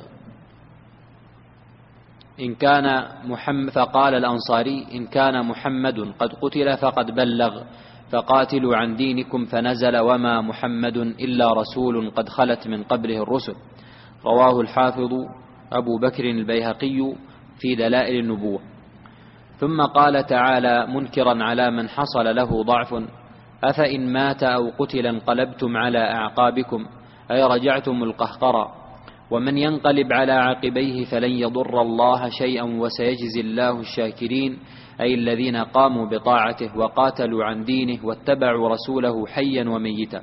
إن كان محمد، فقال الأنصاري: إن كان محمد قد قتل فقد بلغ، فقاتلوا عن دينكم، فنزل: وما محمد إلا رسول قد خلت من قبله الرسل. رواه الحافظ أبو بكر البيهقي في دلائل النبوة. ثم قال تعالى منكرا على من حصل له ضعف: أفإن مات أو قتل انقلبتم على أعقابكم، أي رجعتم القهقرى، ومن ينقلب على عقبيه فلن يضر الله شيئا وسيجزي الله الشاكرين، أي الذين قاموا بطاعته وقاتلوا عن دينه واتبعوا رسوله حيا وميتا.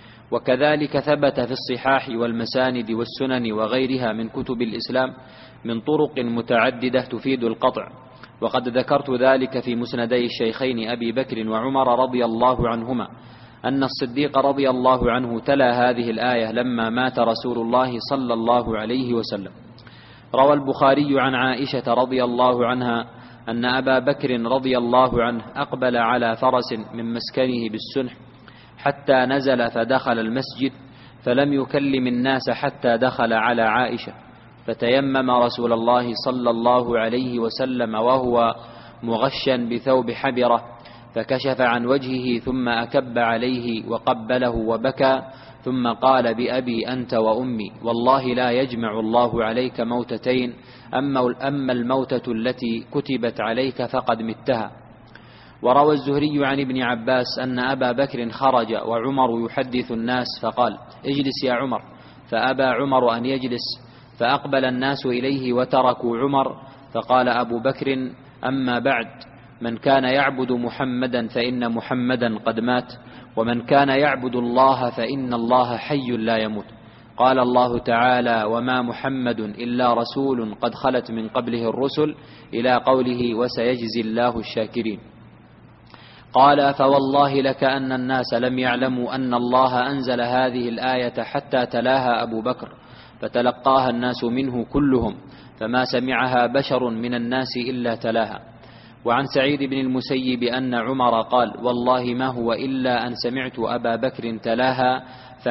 وكذلك ثبت في الصحاح والمساند والسنن وغيرها من كتب الإسلام من طرق متعددة تفيد القطع، وقد ذكرت ذلك في مسندي الشيخين أبي بكر وعمر رضي الله عنهما، أن الصديق رضي الله عنه تلا هذه الآية لما مات رسول الله صلى الله عليه وسلم. روى البخاري عن عائشة رضي الله عنها أن أبا بكر رضي الله عنه أقبل على فرس من مسكنه بالسنح حتى نزل فدخل المسجد، فلم يكلم الناس حتى دخل على عائشة، فتيمم رسول الله صلى الله عليه وسلم وهو مغشا بثوب حبرة، فكشف عن وجهه ثم أكب عليه وقبله وبكى، ثم قال: بأبي أنت وأمي، والله لا يجمع الله عليك موتتين، أما الموتة التي كتبت عليك فقد متها. وروى الزهري عن ابن عباس أن أبا بكر خرج وعمر يحدث الناس فقال: اجلس يا عمر، فأبى عمر أن يجلس، فأقبل الناس إليه وتركوا عمر، فقال أبو بكر: أما بعد، من كان يعبد محمدا فإن محمدا قد مات، ومن كان يعبد الله فإن الله حي لا يموت. قال الله تعالى: وما محمد إلا رسول قد خلت من قبله الرسل، إلى قوله: وسيجزي الله الشاكرين. قال: فوالله لكأن الناس لم يعلموا أن الله أنزل هذه الآية حتى تلاها أبو بكر، فتلقاها الناس منه كلهم، فما سمعها بشر من الناس إلا تلاها. وعن سعيد بن المسيب أن عمر قال: والله ما هو إلا أن سمعت أبا بكر تلاها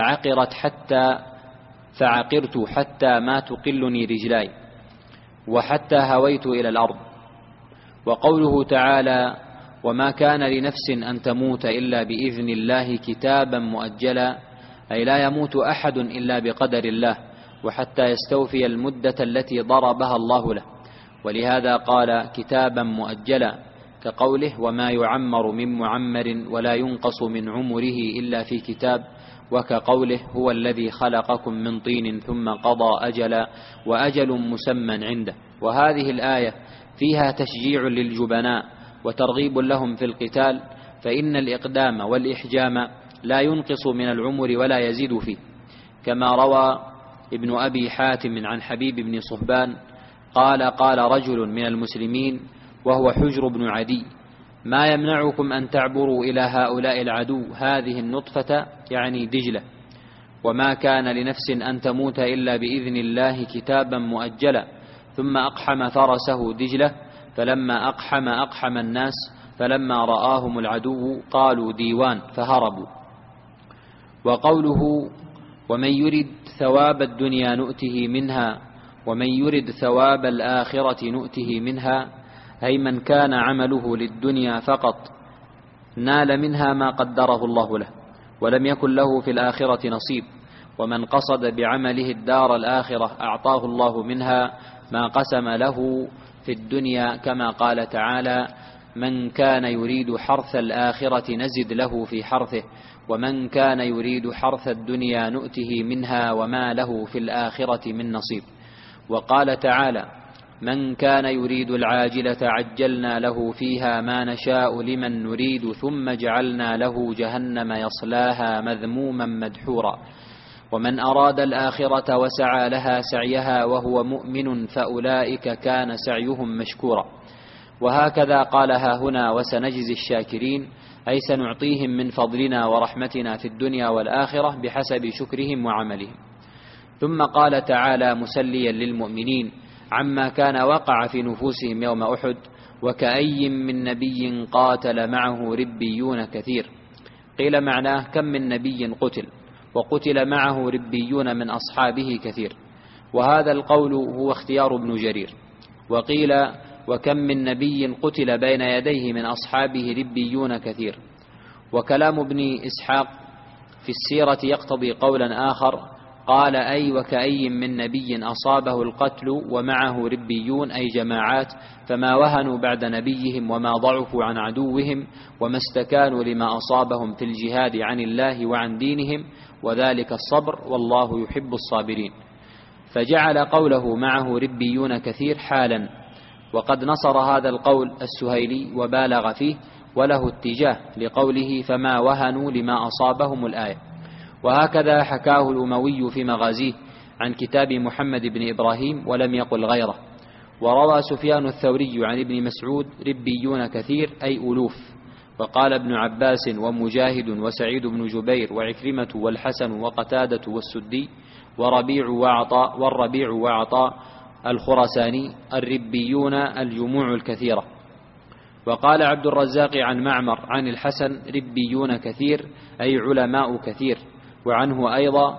فعقرت حتى ما تقلني رجلاي، وحتى هويت إلى الأرض. وقوله تعالى: وما كان لنفس أن تموت إلا بإذن الله كتابا مؤجلا، أي لا يموت أحد إلا بقدر الله، وحتى يستوفي المدة التي ضربها الله له، ولهذا قال كتابا مؤجلا، كقوله: وما يعمر من معمر ولا ينقص من عمره إلا في كتاب، وكقوله: هو الذي خلقكم من طين ثم قضى أجلا، وأجل مسمى عنده. وهذه الآية فيها تشجيع للجبناء وترغيب لهم في القتال، فإن الإقدام والإحجام لا ينقص من العمر ولا يزيد فيه، كما روى ابن أبي حاتم عن حبيب بن صهبان قال: قال رجل من المسلمين وهو حجر بن عدي: ما يمنعكم أن تعبروا إلى هؤلاء العدو هذه النطفة، يعني دجلة، وما كان لنفس أن تموت إلا بإذن الله كتابا مؤجلا. ثم أقحم فرسه دجلة، فلما أقحم الناس، فلما رآهم العدو قالوا ديوان، فهربوا. وقوله: ومن يرد ثواب الدنيا نؤته منها، ومن يرد ثواب الآخرة نؤته منها، أي من كان عمله للدنيا فقط نال منها ما قدره الله له، ولم يكن له في الآخرة نصيب، ومن قصد بعمله الدار الآخرة أعطاه الله منها ما قسم له في الدنيا، كما قال تعالى: من كان يريد حرث الآخرة نزد له في حرثه، ومن كان يريد حرث الدنيا نؤته منها وما له في الآخرة من نصيب. وقال تعالى: من كان يريد العاجلة عجلنا له فيها ما نشاء لمن نريد ثم جعلنا له جهنم يصلاها مذموما مدحورا. ومن أراد الآخرة وسعى لها سعيها وهو مؤمن فأولئك كان سعيهم مشكورا. وهكذا قالها هنا: وسنجزي الشاكرين، أي سنعطيهم من فضلنا ورحمتنا في الدنيا والآخرة بحسب شكرهم وعملهم. ثم قال تعالى مسليا للمؤمنين عما كان وقع في نفوسهم يوم أحد: وكأي من نبي قاتل معه ربيون كثير. قيل معناه: كم من نبي قتل، وقتل معه ربيون من أصحابه كثير. وهذا القول هو اختيار ابن جرير. وقيل: وكم من نبي قتل بين يديه من أصحابه ربيون كثير. وكلام ابن إسحاق في السيرة يقتضي قولا آخر، قال: أي وكأي من نبي أصابه القتل ومعه ربيون، أي جماعات، فما وهنوا بعد نبيهم وما ضعفوا عن عدوهم وما استكانوا لما أصابهم في الجهاد عن الله وعن دينهم، وذلك الصبر، والله يحب الصابرين. فجعل قوله معه ربيون كثير حالا. وقد نصر هذا القول السهيلي وبالغ فيه، وله اتجاه لقوله فما وهنوا لما أصابهم الآية. وهكذا حكاه الأموي في مغازيه عن كتاب محمد بن إبراهيم ولم يقل غيره. وروى سفيان الثوري عن ابن مسعود ربيون كثير، أي ألوف. وقال ابن عباس ومجاهد وسعيد بن جبير وعكرمة والحسن وقتادة والسدي والربيع وعطاء الخرساني الربيون الجموع الكثيرة. وقال عبد الرزاق عن معمر عن الحسن ربيون كثير، أي علماء كثير. وعنه أيضا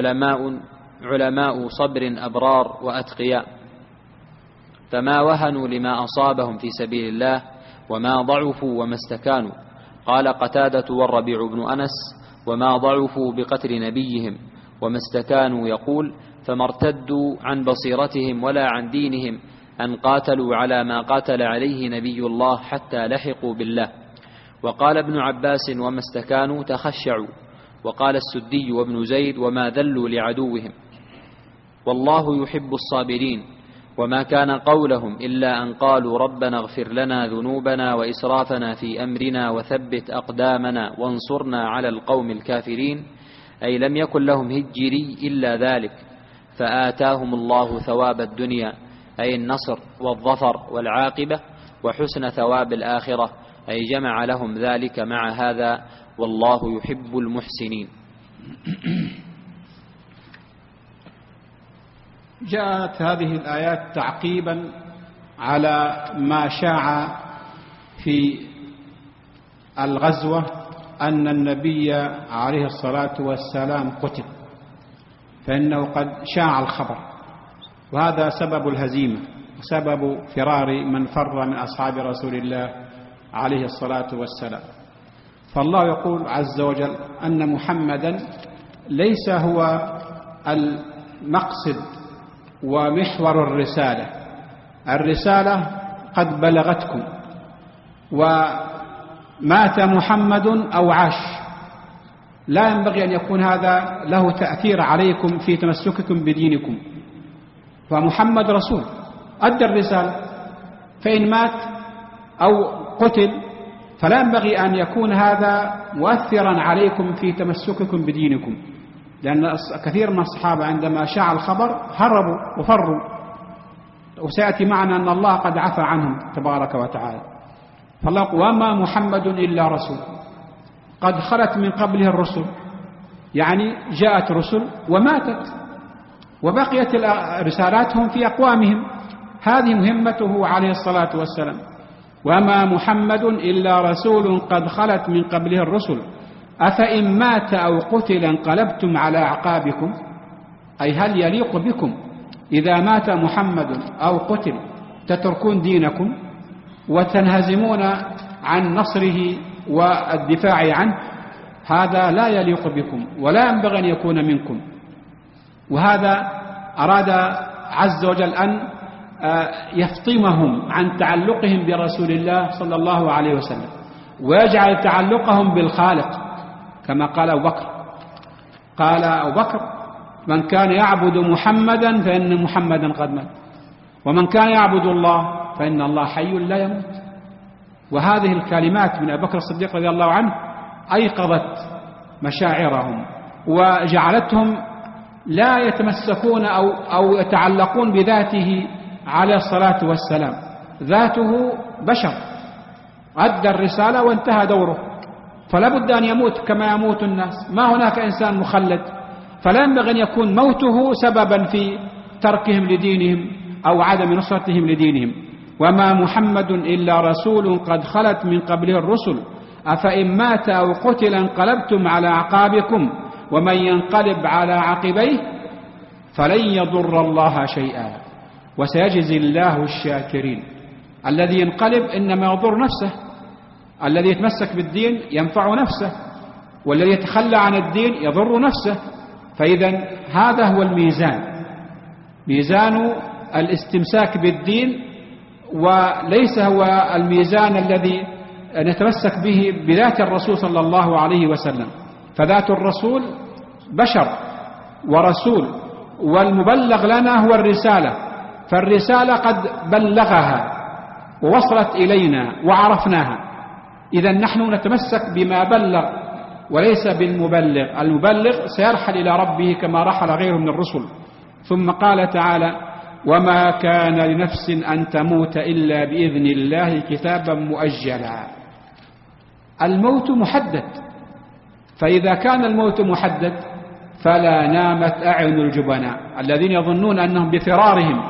علماء صبر أبرار وأتقياء، فما وهنوا لما أصابهم في سبيل الله وما ضعفوا وما استكانوا. قال قتادة والربيع بن أنس: وما ضعفوا بقتل نبيهم وما استكانوا، يقول: فما ارتدوا عن بصيرتهم ولا عن دينهم، أن قاتلوا على ما قاتل عليه نبي الله حتى لحقوا بالله. وقال ابن عباس: وما استكانوا تخشعوا. وقال السدي وابن زيد: وما ذلوا لعدوهم. والله يحب الصابرين. وما كان قولهم إلا أن قالوا ربنا اغفر لنا ذنوبنا وإسرافنا في أمرنا وثبت أقدامنا وانصرنا على القوم الكافرين، أي لم يكن لهم هجري إلا ذلك، فآتاهم الله ثواب الدنيا، أي النصر والظفر والعاقبة، وحسن ثواب الآخرة، أي جمع لهم ذلك مع هذا، والله يحب المحسنين. جاءت هذه الآيات تعقيبا على ما شاع في الغزوة أن النبي عليه الصلاة والسلام قتل، فإنه قد شاع الخبر، وهذا سبب الهزيمة وسبب فرار من فر من أصحاب رسول الله عليه الصلاة والسلام. فالله يقول عز وجل أن محمدا ليس هو المقصد ومحور الرسالة. الرسالة قد بلغتكم، ومات محمد أو عاش، لا ينبغي أن يكون هذا له تأثير عليكم في تمسككم بدينكم. فمحمد رسول أدى الرسالة، فإن مات أو قتل فلا ينبغي أن يكون هذا مؤثرا عليكم في تمسككم بدينكم، لأن كثير من الصحابة عندما شاع الخبر هربوا وفروا، وسيأتي معنا أن الله قد عفى عنهم تبارك وتعالى. فالله وما محمد إلا رسول قد خلت من قبله الرسل، يعني جاءت رسل وماتت، وبقيت رسالاتهم في أقوامهم. هذه مهمته عليه الصلاة والسلام. وما محمد إلا رسول قد خلت من قبله الرسل أفإن مات أو قتل انقلبتم على أعقابكم، أي هل يليق بكم إذا مات محمد أو قتل تتركون دينكم وتنهزمون عن نصره والدفاع عنه؟ هذا لا يليق بكم ولا ينبغي أن يكون منكم. وهذا أراد عز وجل أن يفطمهم عن تعلقهم برسول الله صلى الله عليه وسلم، ويجعل تعلقهم بالخالق، كما قال أبو بكر. قال أبو بكر: من كان يعبد محمدا فإن محمدا قد مات، ومن كان يعبد الله فإن الله حي لا يموت. وهذه الكلمات من أبي بكر الصديق رضي الله عنه أيقظت مشاعرهم وجعلتهم لا يتمسكون أو يتعلقون بذاته عليه الصلاة والسلام. ذاته بشر، أدى الرسالة وانتهى دوره، فلا بد أن يموت كما يموت الناس، ما هناك إنسان مخلد، فلا ينبغي أن يكون موته سببا في تركهم لدينهم أو عدم نصرتهم لدينهم. وما محمد إلا رسول قد خلت من قبله الرسل أفإن مات أو قتل انقلبتم على أعقابكم ومن ينقلب على عقبيه فلن يضر الله شيئا وسيجزي الله الشاكرين. الذي ينقلب إنما يضر نفسه، الذي يتمسك بالدين ينفع نفسه، والذي يتخلى عن الدين يضر نفسه. فإذا هذا هو الميزان، ميزان الاستمساك بالدين، وليس هو الميزان الذي نتمسك به بذات الرسول صلى الله عليه وسلم. فذات الرسول بشر ورسول، والمبلغ لنا هو الرسالة، فالرسالة قد بلغها ووصلت إلينا وعرفناها. إذا نحن نتمسك بما بلغ وليس بالمبلغ. المبلغ سيرحل إلى ربه كما رحل غيره من الرسل. ثم قال تعالى: وما كان لنفس أن تموت إلا بإذن الله كتابا مؤجلا. الموت محدد، فإذا كان الموت محدد فلا نامت أعين الجبناء الذين يظنون أنهم بفرارهم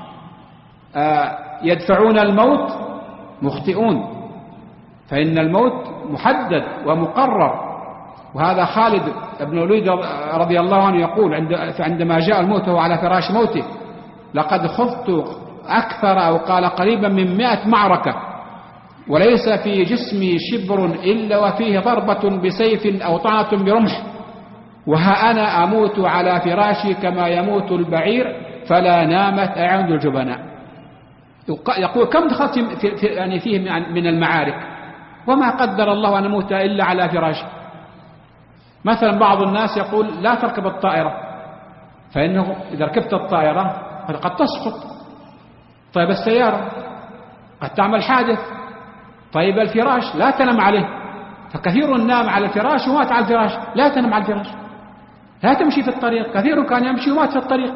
يدفعون الموت مخطئون، فإن الموت محدد ومقرر. وهذا خالد بن الوليد رضي الله عنه يقول عندما جاء الموت وهو على فراش موته: لقد خضت أكثر أو قال قريبا من 100 معركة، وليس في جسمي شبر إلا وفيه ضربة بسيف أو طعنة برمح، وها أنا أموت على فراشي كما يموت البعير فلا نامت أعين الجبناء. يقول: كم دخلت يعني فيه من المعارك وما قدر الله أن أموت إلا على فراشي. مثلا بعض الناس يقول: لا تركب الطائرة، فإنه إذا ركبت الطائرة قد تسقط. طيب السيارة قد تعمل حادث. طيب الفراش لا تنم عليه، فكثير نام على الفراش ومات على الفراش. لا تنم على الفراش، لا تمشي في الطريق، كثير كان يمشي ومات في الطريق.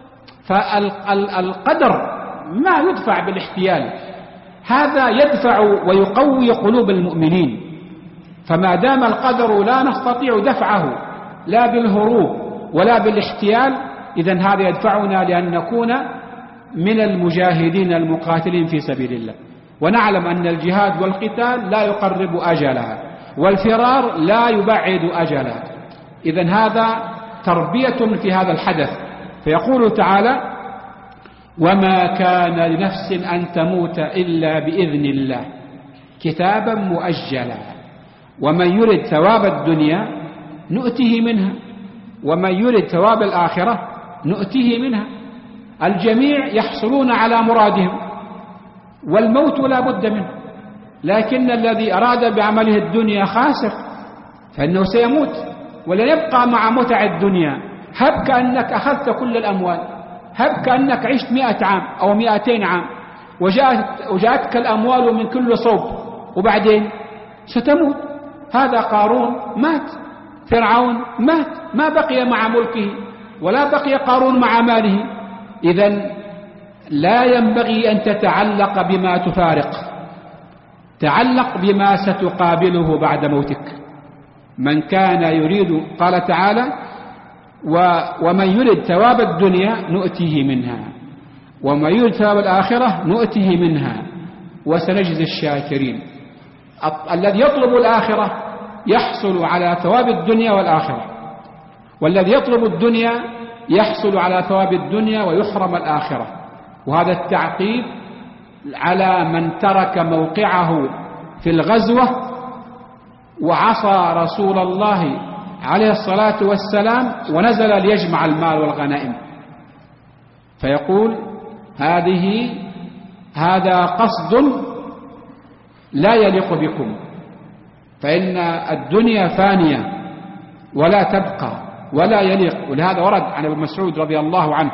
فالقدر ما يدفع بالاحتيال، هذا يدفع ويقوي قلوب المؤمنين. فما دام القدر لا نستطيع دفعه لا بالهروب ولا بالاحتيال، إذن هذا يدفعنا لأن نكون من المجاهدين المقاتلين في سبيل الله، ونعلم أن الجهاد والقتال لا يقرب أجلها، والفرار لا يبعد أجلها. إذن هذا تربية في هذا الحدث. فيقول تعالى: وما كان لنفس أن تموت إلا بإذن الله كتابا مؤجلا ومن يرد ثواب الدنيا نؤته منها ومن يرد ثواب الآخرة نؤته منها. الجميع يحصلون على مرادهم، والموت لا بد منه، لكن الذي أراد بعمله الدنيا خاسر، فإنه سيموت ولا يبقى مع متع الدنيا. هب كأنك أخذت كل الأموال، هب كأنك عشت 100 عام أو 200 عام وجاءتك الأموال من كل صوب، وبعدين ستموت. هذا قارون مات، فرعون مات، ما بقي مع ملكه ولا بقي قارون مع ماله. إذن لا ينبغي أن تتعلق بما تفارق، تعلق بما ستقابله بعد موتك. من كان يريد، قال تعالى: ومن يريد ثواب الدنيا نؤته منها ومن يريد ثواب الآخرة نؤته منها وسنجزي الشاكرين. الذي يطلب الآخرة يحصل على ثواب الدنيا والآخرة، والذي يطلب الدنيا يحصل على ثواب الدنيا ويحرم الآخرة. وهذا التعقيب على من ترك موقعه في الغزوة وعصى رسول الله عليه الصلاة والسلام ونزل ليجمع المال والغنائم. فيقول: هذا قصد لا يليق بكم، فإن الدنيا فانية ولا تبقى ولا يليق. ولهذا ورد عن ابن مسعود رضي الله عنه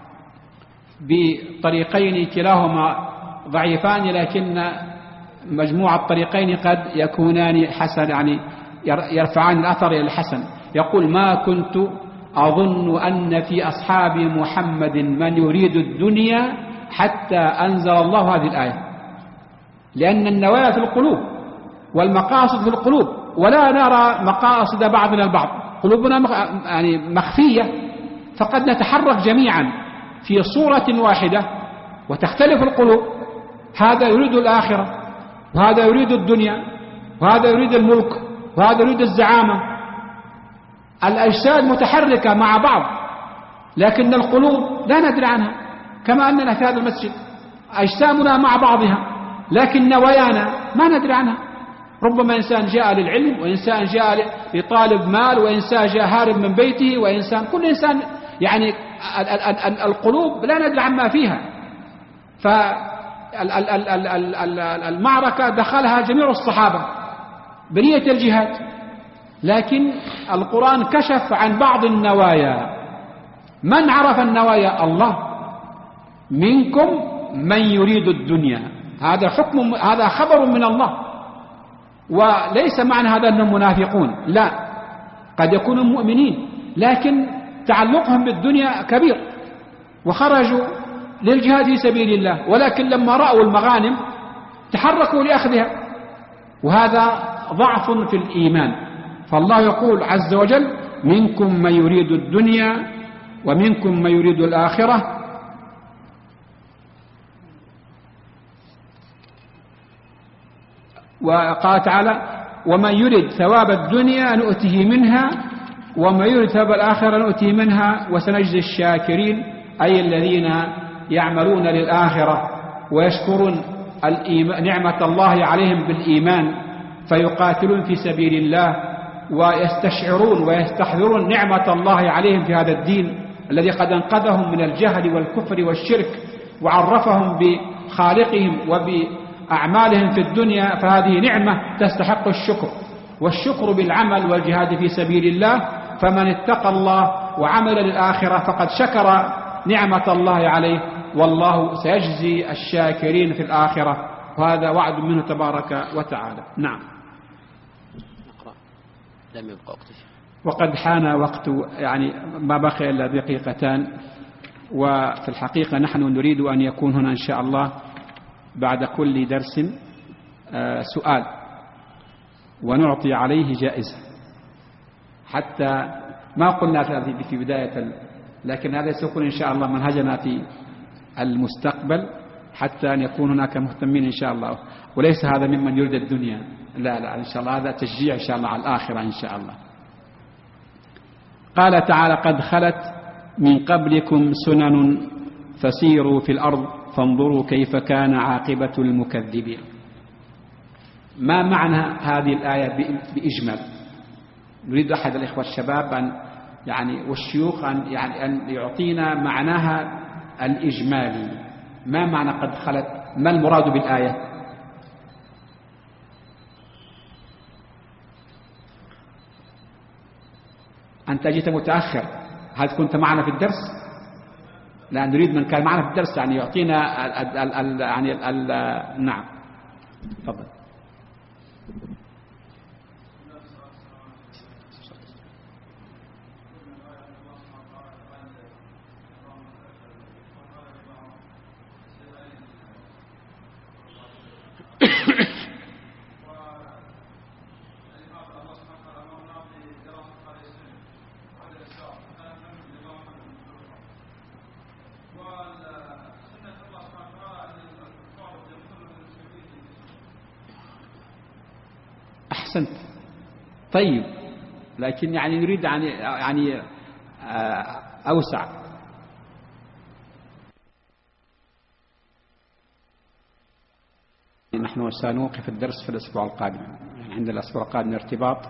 بطريقين كلاهما ضعيفان، لكن مجموع الطريقين قد يكونان حسن، يعني يرفعان الأثر إلى الحسن. يقول: ما كنت أظن أن في أصحاب محمد من يريد الدنيا حتى أنزل الله هذه الآية، لأن النوايا في القلوب والمقاصد في القلوب، ولا نرى مقاصد بعضنا البعض، قلوبنا يعني مخفية، فقد نتحرك جميعا في صورة واحدة وتختلف القلوب. هذا يريد الآخرة، وهذا يريد الدنيا، وهذا يريد الملك، وهذا يريد الزعامة. الأجساد متحركة مع بعض، لكن القلوب لا ندري عنها، كما أننا في هذا المسجد أجسامنا مع بعضها، لكن نوايانا ما ندري عنها. ربما إنسان جاء للعلم، وإنسان جاء لطالب مال، وإنسان جاء هارب من بيته، وإنسان كل إنسان يعني القلوب لا ندري عما فيها. فالمعركة دخلها جميع الصحابة بنية الجهاد، لكن القرآن كشف عن بعض النوايا. من عرف النوايا؟ الله. منكم من يريد الدنيا، هذا حكم، هذا خبر من الله، وليس معنى هذا أنهم منافقون، لا، قد يكونوا مؤمنين لكن تعلقهم بالدنيا كبير، وخرجوا للجهاد في سبيل الله، ولكن لما رأوا المغانم تحركوا لأخذها، وهذا ضعف في الإيمان. فالله يقول عز وجل: منكم من يريد الدنيا ومنكم من يريد الآخرة. وقال تعالى: ومن يريد ثواب الدنيا نؤته منها ومن يريد ثواب الآخرة نؤته منها وسنجزي الشاكرين، أي الذين يعملون للآخرة ويشكرون نعمة الله عليهم بالإيمان، فيقاتلون في سبيل الله ويستشعرون ويستحضرون نعمة الله عليهم في هذا الدين الذي قد انقذهم من الجهل والكفر والشرك، وعرفهم بخالقهم وبأعمالهم في الدنيا، فهذه نعمة تستحق الشكر، والشكر بالعمل والجهاد في سبيل الله. فمن اتقى الله وعمل للآخرة فقد شكر نعمة الله عليه، والله سيجزي الشاكرين في الآخرة، وهذا وعد منه تبارك وتعالى. نعم. لم يبقى وقت. وقد حان وقت، يعني ما بقي إلا دقيقتان، وفي الحقيقة نحن نريد أن يكون هنا إن شاء الله بعد كل درس سؤال ونعطي عليه جائزة، حتى ما قلنا في بداية، لكن هذا سيكون إن شاء الله منهجنا في المستقبل، حتى أن يكون هناك مهتمين إن شاء الله، وليس هذا ممن يريد الدنيا، لا إن شاء الله هذا تشجيع إن شاء الله على الآخرة إن شاء الله. قال تعالى: قد خلت من قبلكم سنن فسيروا في الأرض فانظروا كيف كان عاقبة المكذبين. ما معنى هذه الآية بإجمال؟ نريد أحد الإخوة الشباب والشيوخ أن يعطينا معناها الإجمالي. ما معنى قد خلت؟ ما المراد بالآية؟ أنت جئت متأخر، هل كنت معنا في الدرس؟ لا، نريد من كان معنا في الدرس يعطينا نعم، تفضل. أحسنت. طيب، لكن نريد أوسع. نحن سنوقف الدرس في الأسبوع القادم، عند الأسبوع القادم ارتباط،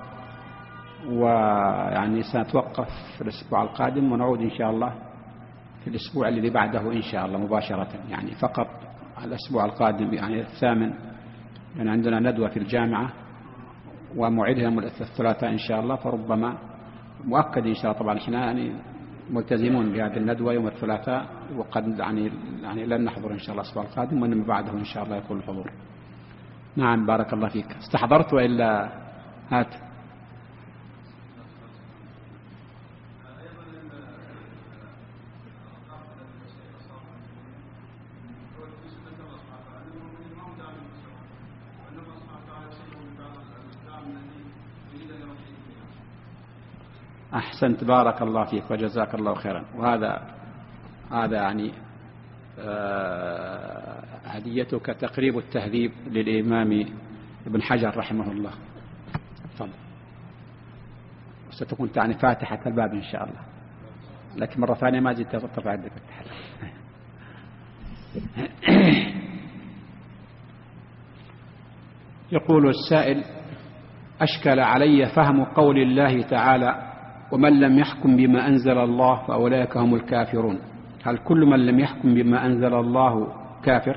سنتوقف في الأسبوع القادم ونعود إن شاء الله في الأسبوع الذي بعده إن شاء الله مباشرة، فقط الأسبوع القادم الثامن، لأن عندنا ندوة في الجامعة وموعدها الثلاثاء إن شاء الله، فربما مؤكد إن شاء الله. طبعا احنا ملتزمون بهذه الندوة يوم الثلاثاء، وقد لن نحضر إن شاء الله الأسبوع القادم، وإنما بعده إن شاء الله يكون الحضور. نعم، بارك الله فيك. استحضرت وإلا هات. أحسنت، بارك الله فيك وجزاك الله خيرا. وهذا هديتك تقريب التهذيب للإمام ابن حجر رحمه الله. تفضل. وستكون فاتحة الباب إن شاء الله. لكن مرة ثانية ما جيت ترفع يدك. يقول السائل: أشكل علي فهم قول الله تعالى: ومن لم يحكم بما أنزل الله فأولئك هم الكافرون. هل كل من لم يحكم بما أنزل الله كافر؟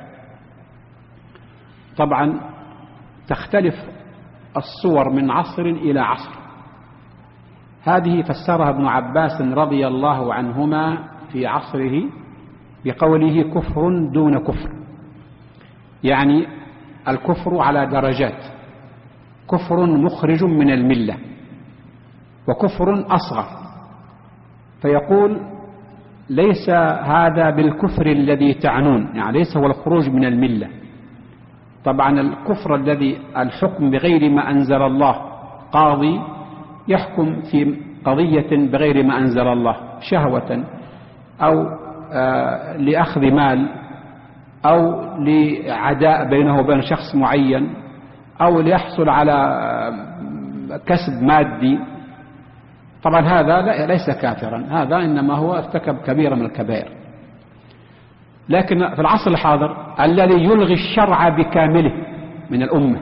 طبعا تختلف الصور من عصر إلى عصر. هذه فسرها ابن عباس رضي الله عنهما في عصره بقوله: كفر دون كفر، يعني الكفر على درجات، كفر مخرج من الملة وكفر أصغر. فيقول: ليس هذا بالكفر الذي تعنون، يعني ليس هو الخروج من الملة. طبعا الكفر الذي الحكم بغير ما أنزل الله، قاضي يحكم في قضية بغير ما أنزل الله شهوة أو لأخذ مال أو لعداء بينه وبين شخص معين أو ليحصل على كسب مادي، طبعا هذا ليس كافرا، هذا إنما هو ارتكب كبيرة من الكبائر. لكن في العصر الحاضر الذي يلغي الشرع بكامله من الأمة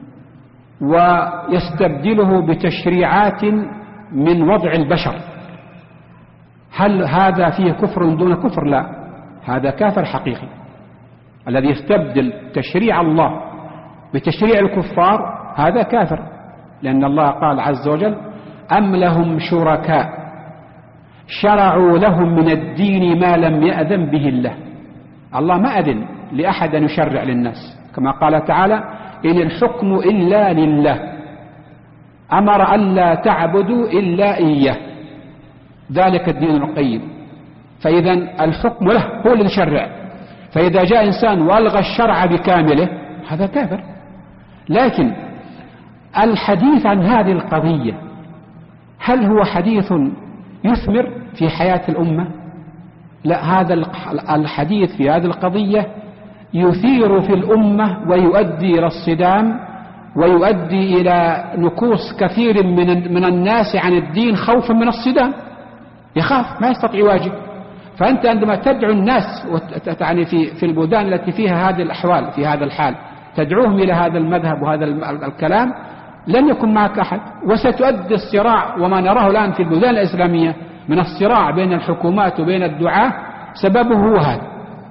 ويستبدله بتشريعات من وضع البشر، هل هذا فيه كفر دون كفر؟ لا، هذا كافر حقيقي. الذي يستبدل تشريع الله بتشريع الكفار هذا كافر، لأن الله قال عز وجل: أم لهم شركاء شرعوا لهم من الدين ما لم يأذن به الله. الله ما أذن لأحد أن يشرع للناس، كما قال تعالى: إن الحكم إلا لله أمر أن لا تعبدوا إلا إياه ذلك الدين القيم. فإذا الحكم له، هو اللي يشرع. فإذا جاء إنسان وألغى الشرع بكامله هذا كافر. لكن الحديث عن هذه القضية هل هو حديث يثمر في حياة الأمة؟ لا، هذا الحديث في هذه القضية يثير في الأمة ويؤدي إلى الصدام ويؤدي إلى نكوص كثير من الناس عن الدين خوفا من الصدام، يخاف ما يستطيع يواجه. فأنت عندما تدعو الناس يعني في البلدان التي فيها هذه الأحوال، في هذا الحال تدعوهم إلى هذا المذهب وهذا الكلام، لن يكون معك أحد، وستؤدي الصراع. وما نراه الآن في البلدان الإسلامية من الصراع بين الحكومات وبين الدعاة سببه هو هذا،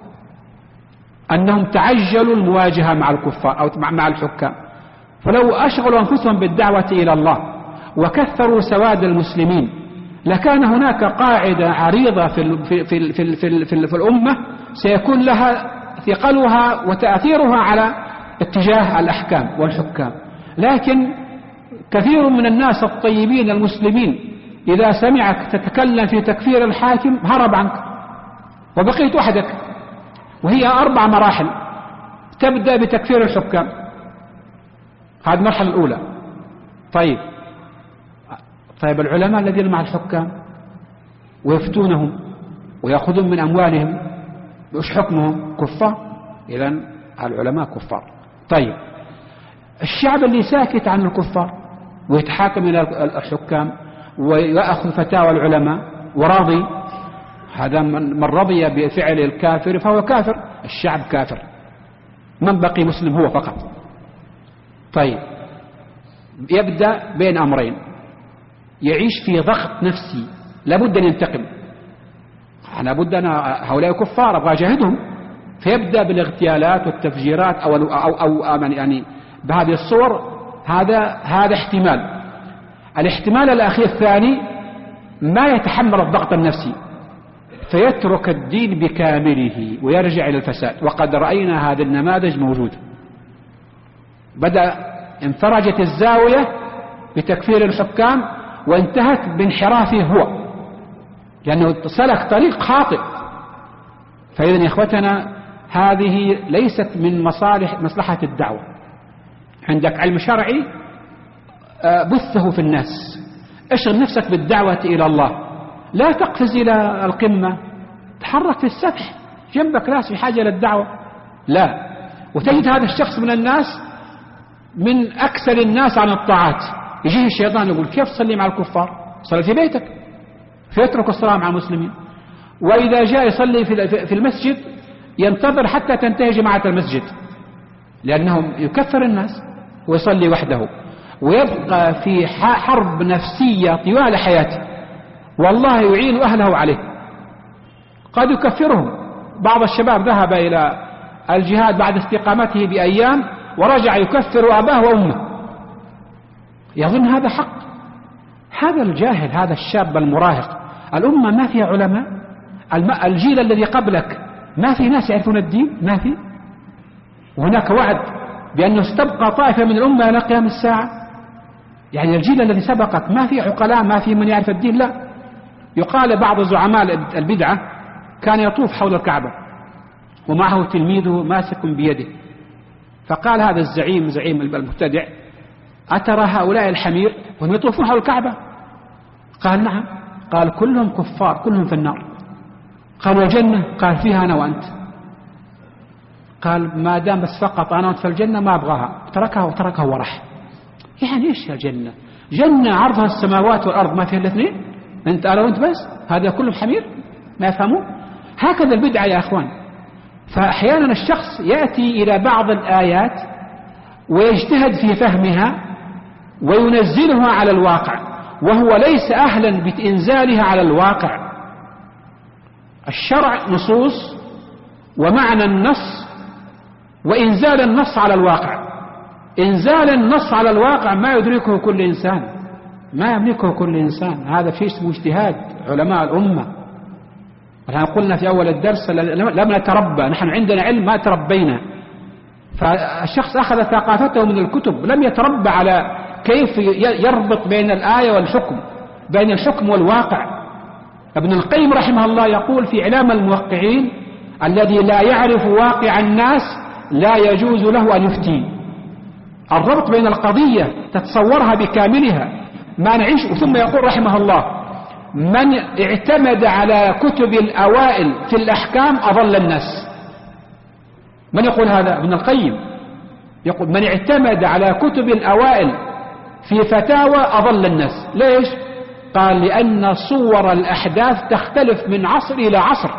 أنهم تعجلوا المواجهة مع الكفار أو مع الحكام. فلو أشغلوا أنفسهم بالدعوة إلى الله وكثروا سواد المسلمين لكان هناك قاعدة عريضة في الأمة سيكون لها ثقلها وتأثيرها على اتجاه الأحكام والحكام. لكن كثير من الناس الطيبين المسلمين إذا سمعك تتكلم في تكفير الحاكم هرب عنك وبقيت وحدك. وهي 4 مراحل. تبدأ بتكفير الحكام، هذه المرحلة الأولى. طيب العلماء الذين مع الحكام ويفتونهم ويأخذون من أموالهم وش حكمهم؟ كفار. إذن العلماء كفار. طيب الشعب اللي ساكت عن الكفار ويتحاكم إلى الحكام ويأخذ فتاوى العلماء وراضي، هذا من رضي بفعل الكافر فهو كافر، الشعب كافر، من بقي مسلم هو فقط. طيب يبدأ بين أمرين، يعيش في ضغط نفسي، لابد أن ينتقم، لابد أن هؤلاء كفار أبغى أجاهدهم، فيبدأ بالاغتيالات والتفجيرات أو يعني بهذه الصور. هذا احتمال. الاحتمال الأخير الثاني ما يتحمل الضغط النفسي فيترك الدين بكامله ويرجع إلى الفساد، وقد رأينا هذه النماذج موجودة. بدأ انفرجت الزاوية بتكفير الحكام وانتهت بانحرافه هو، لأنه سلك طريق خاطئ. فإذن يا إخوتنا هذه ليست من مصلحة الدعوة. عندك علم شرعي بثه في الناس، اشغل نفسك بالدعوة إلى الله، لا تقفز إلى القمة، تحرك في السفح، جنبك ناس في حاجة للدعوة. لا، وتجد هذا الشخص من الناس من أكثر الناس عن الطاعات، يجيه الشيطان يقول: كيف تصلي مع الكفار؟ صلي في بيتك. فيترك الصلاة مع المسلمين. وإذا جاء يصلي في المسجد ينتظر حتى تنتهي جماعة المسجد، لأنه يكفر الناس ويصلي وحده، ويبقى في حرب نفسية طوال حياته، والله يعين أهله عليه. قد يكفرهم. بعض الشباب ذهب إلى الجهاد بعد استقامته بأيام ورجع يكفر أباه وأمه، يظن هذا حق. هذا الجاهل، هذا الشاب المراهق. الأمة ما فيها علماء؟ الجيل الذي قبلك ما في ناس يعرفون الدين؟ ما في. وهناك وعد بأنه ستبقى طائفة من الأمة إلى قيام الساعة. يعني الجيل الذي سبقك ما في عقلاء، ما في من يعرف الدين. لا. يقال بعض زعماء البدعة كان يطوف حول الكعبة ومعه تلميذه ماسك بيده، فقال هذا زعيم المبتدع: أترى هؤلاء الحمير وهم يطوفون حول الكعبة؟ قال: نعم. قال: كلهم كفار، كلهم في النار. قال: والجنة؟ قال: فيها أنا وأنت. قال: ما دام بس فقط أنا وأنت في الجنة ما أبغاها. تركها ورح. يعني إيش الجنة؟ جنة عرضها السماوات والأرض ما فيها الاثنين؟ أنت أنا وأنت بس؟ هذا كلهم حمير ما يفهمون. هكذا البدعة يا أخوان. فأحيانا الشخص يأتي إلى بعض الآيات ويجتهد في فهمها وينزلها على الواقع، وهو ليس أهلا بإنزالها على الواقع. الشرع نصوص ومعنى النص وإنزال النص على الواقع. إنزال النص على الواقع ما يدركه كل إنسان، ما يملكه كل إنسان. هذا شيء اسمه اجتهاد علماء الأمة. ونحن قلنا في أول الدرس لم نتربى، نحن عندنا علم ما تربينا. فالشخص أخذ ثقافته من الكتب، لم يتربى على كيف يربط بين الآية والحكم، بين الحكم والواقع. ابن القيم رحمه الله يقول في إعلام الموقعين: الذي لا يعرف واقع الناس لا يجوز له أن يفتي. الربط بين القضية تتصورها بكاملها ما نعيش. ثم يقول رحمه الله: من اعتمد على كتب الأوائل في الأحكام أضل الناس. من يقول هذا؟ ابن القيم يقول: من اعتمد على كتب الأوائل في فتاوى أضل الناس. ليش؟ قال: لأن صور الأحداث تختلف من عصر إلى عصر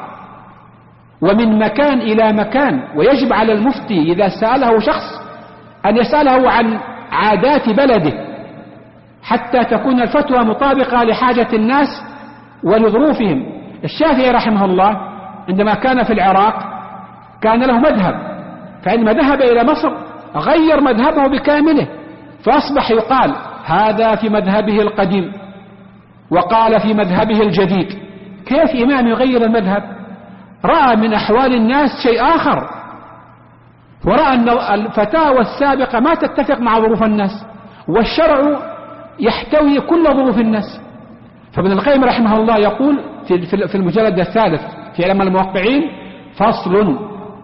ومن مكان إلى مكان، ويجب على المفتي إذا سأله شخص أن يسأله عن عادات بلده حتى تكون الفتوى مطابقة لحاجة الناس ولظروفهم. الشافعي رحمه الله عندما كان في العراق كان له مذهب، فعندما ذهب إلى مصر غير مذهبه بكامله، فأصبح يقال هذا في مذهبه القديم وقال في مذهبه الجديد. كيف إمام يغير المذهب؟ رأى من أحوال الناس شيء آخر، ورأى أن الفتاوى السابقة ما تتفق مع ظروف الناس، والشرع يحتوي كل ظروف الناس. فابن القيم رحمه الله يقول في المجلد الثالث في علم الموقعين: فصل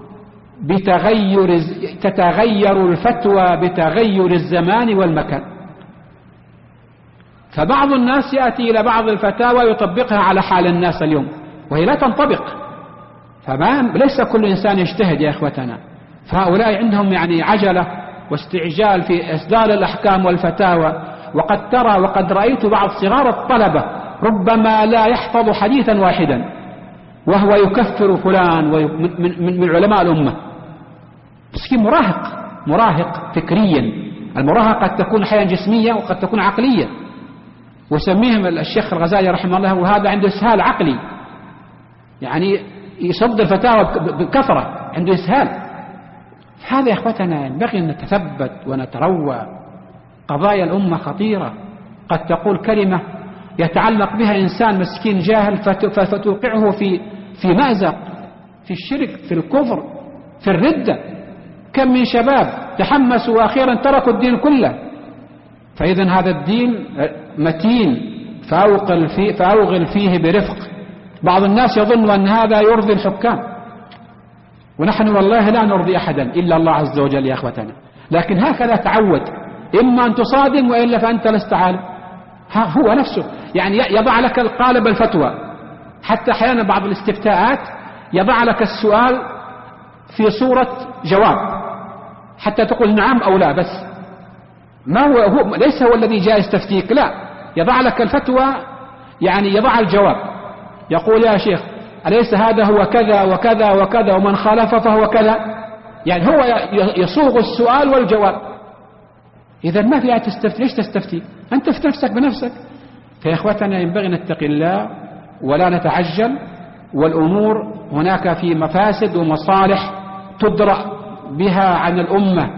تتغير الفتوى بتغير الزمان والمكان. فبعض الناس يأتي إلى بعض الفتاوى يطبقها على حال الناس اليوم وهي لا تنطبق. ليس كل إنسان يجتهد يا إخوتنا. فهؤلاء عندهم يعني عجلة واستعجال في إصدار الأحكام والفتاوى. وقد رأيت بعض صغار الطلبة ربما لا يحفظ حديثا واحدا وهو يكفر فلان من علماء الأمة. مسكين مراهق فكريا. المراهقة قد تكون أحيانا جسمية وقد تكون عقلية، وسميهم الشيخ الغزالي رحمه الله وهذا عنده إسهال عقلي، يعني يصدر فتاوى بكثرة، عنده إسهال. هذا يا أخوتنا ينبغي أن نتثبت ونتروى. قضايا الأمة خطيرة، قد تقول كلمة يتعلق بها إنسان مسكين جاهل فتوقعه في مأزق، في الشرك، في الكفر، في الردة. كم من شباب تحمسوا وأخيرا تركوا الدين كله. فإذا هذا الدين متين فأوغل فيه برفق. بعض الناس يظن أن هذا يرضي الحكام، ونحن والله لا نرضي أحدا إلا الله عز وجل يا أخوتنا. لكن هكذا تعود، إما أن تصادم وإلا فأنت لست عالم. هو نفسه يعني يضع لك القالب الفتوى. حتى أحيانا بعض الاستفتاءات يضع لك السؤال في صورة جواب حتى تقول نعم أو لا، بس ما هو ليس هو الذي جاء يستفتيك، لا، يضع لك الفتوى يعني يضع الجواب، يقول يا شيخ أليس هذا هو كذا وكذا وكذا ومن خالف فهو كذا، يعني هو يصوغ السؤال والجواب. إذا ما في تستفتي، ليش تستفتي؟ أنت في نفسك بنفسك. فيا إخوتنا ينبغي نتقي الله ولا نتعجل، والأمور هناك في مفاسد ومصالح تدرأ بها عن الأمة.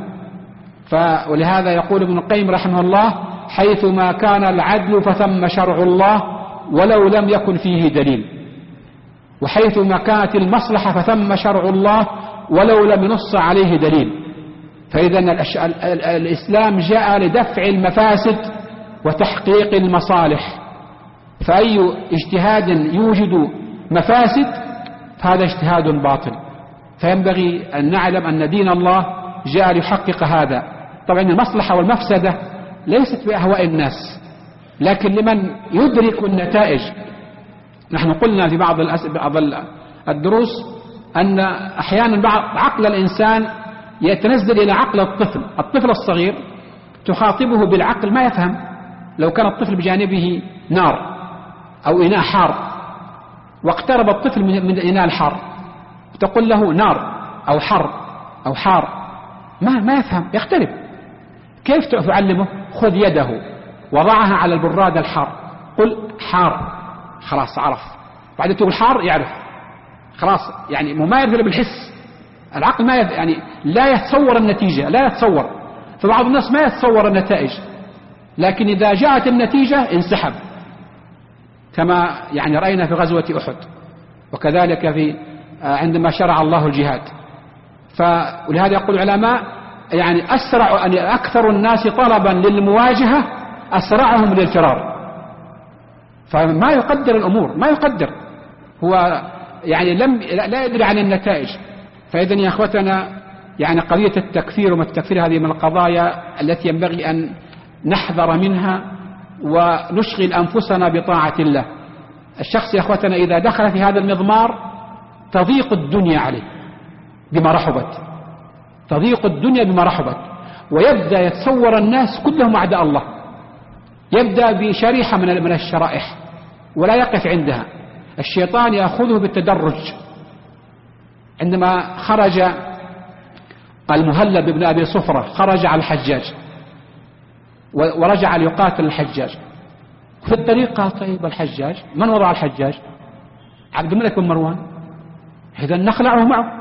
ولهذا يقول ابن القيم رحمه الله: حيثما كان العدل فثم شرع الله ولو لم يكن فيه دليل، وحيثما كانت المصلحة فثم شرع الله ولو لم ينص عليه دليل. فإذا الإسلام جاء لدفع المفاسد وتحقيق المصالح، فأي اجتهاد يوجد مفاسد فهذا اجتهاد باطل. فينبغي أن نعلم أن دين الله جاء ليحقق هذا. طبعا المصلحة والمفسدة ليست بأهواء الناس، لكن لمن يدرك النتائج. نحن قلنا في بعض الدروس أن أحيانا عقل الإنسان يتنزل إلى عقل الطفل الصغير، تخاطبه بالعقل ما يفهم. لو كان الطفل بجانبه نار أو إناء حار واقترب الطفل من الإناء الحار تقول له نار أو حر أو حار، ما يفهم، يختلف. كيف تعلمه؟ خذ يده وضعها على البراد الحار، قل حار، خلاص عرف. بعد تقول حار يعرف، خلاص. يعني ما يرثل بالحس، العقل ما يعني لا يتصور النتيجة، لا يتصور. فبعض الناس ما يتصور النتائج، لكن إذا جاءت النتيجة انسحب، كما يعني رأينا في غزوة أحد، وكذلك في عندما شرع الله الجهاد. ولهذا يقول العلماء يعني أكثر الناس طلبا للمواجهة أسرعهم للفرار. فما يقدر الأمور، ما يقدر، هو يعني لا يدري عن النتائج. فإذا يا أخوتنا يعني قضية التكفير وما التكفير هذه من القضايا التي ينبغي أن نحذر منها ونشغل أنفسنا بطاعة الله. الشخص يا أخوتنا إذا دخل في هذا المضمار تضيق الدنيا عليه بما رحبت، تضيق الدنيا بما رحبت، ويبدأ يتصور الناس كلهم أعداء الله. يبدأ بشريحة من الشرائح ولا يقف عندها، الشيطان يأخذه بالتدرج. عندما خرج المهلب بن أبي صفرة خرج على الحجاج ورجع ليقاتل الحجاج، في الطريق قال طيب الحجاج من وضع الحجاج؟ عبد الملك بن مروان، إذا نخلعه معه،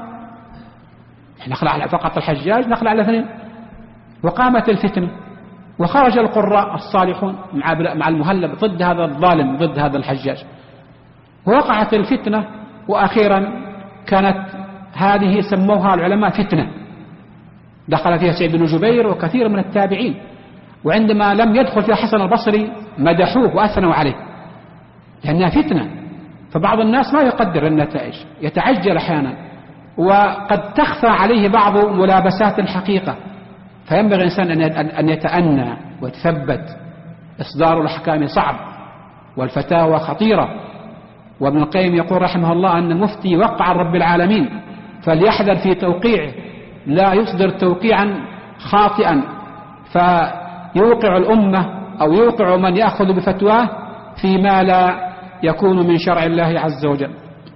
نخلع فقط الحجاج، نخلع الاثنين. وقامت الفتنة وخرج القراء الصالحون مع المهلب ضد هذا الظالم، ضد هذا الحجاج، ووقعت الفتنة. وأخيرا كانت هذه سموها العلماء فتنة دخل فيها سعيد بن جبير وكثير من التابعين، وعندما لم يدخل فيها حسن البصري مدحوه وأثنوا عليه لأنها فتنة. فبعض الناس ما يقدر النتائج، يتعجل أحيانا، وقد تخفى عليه بعض ملابسات الحقيقة. فينبغي الإنسان أن يتأنى ويتثبت. إصدار الأحكام صعب والفتاوى خطيرة. وابن القيم يقول رحمه الله أن المفتي وقع رب العالمين فليحذر في توقيعه، لا يصدر توقيعا خاطئا فيوقع الأمة أو يوقع من يأخذ بفتواه فيما لا يكون من شرع الله عز وجل.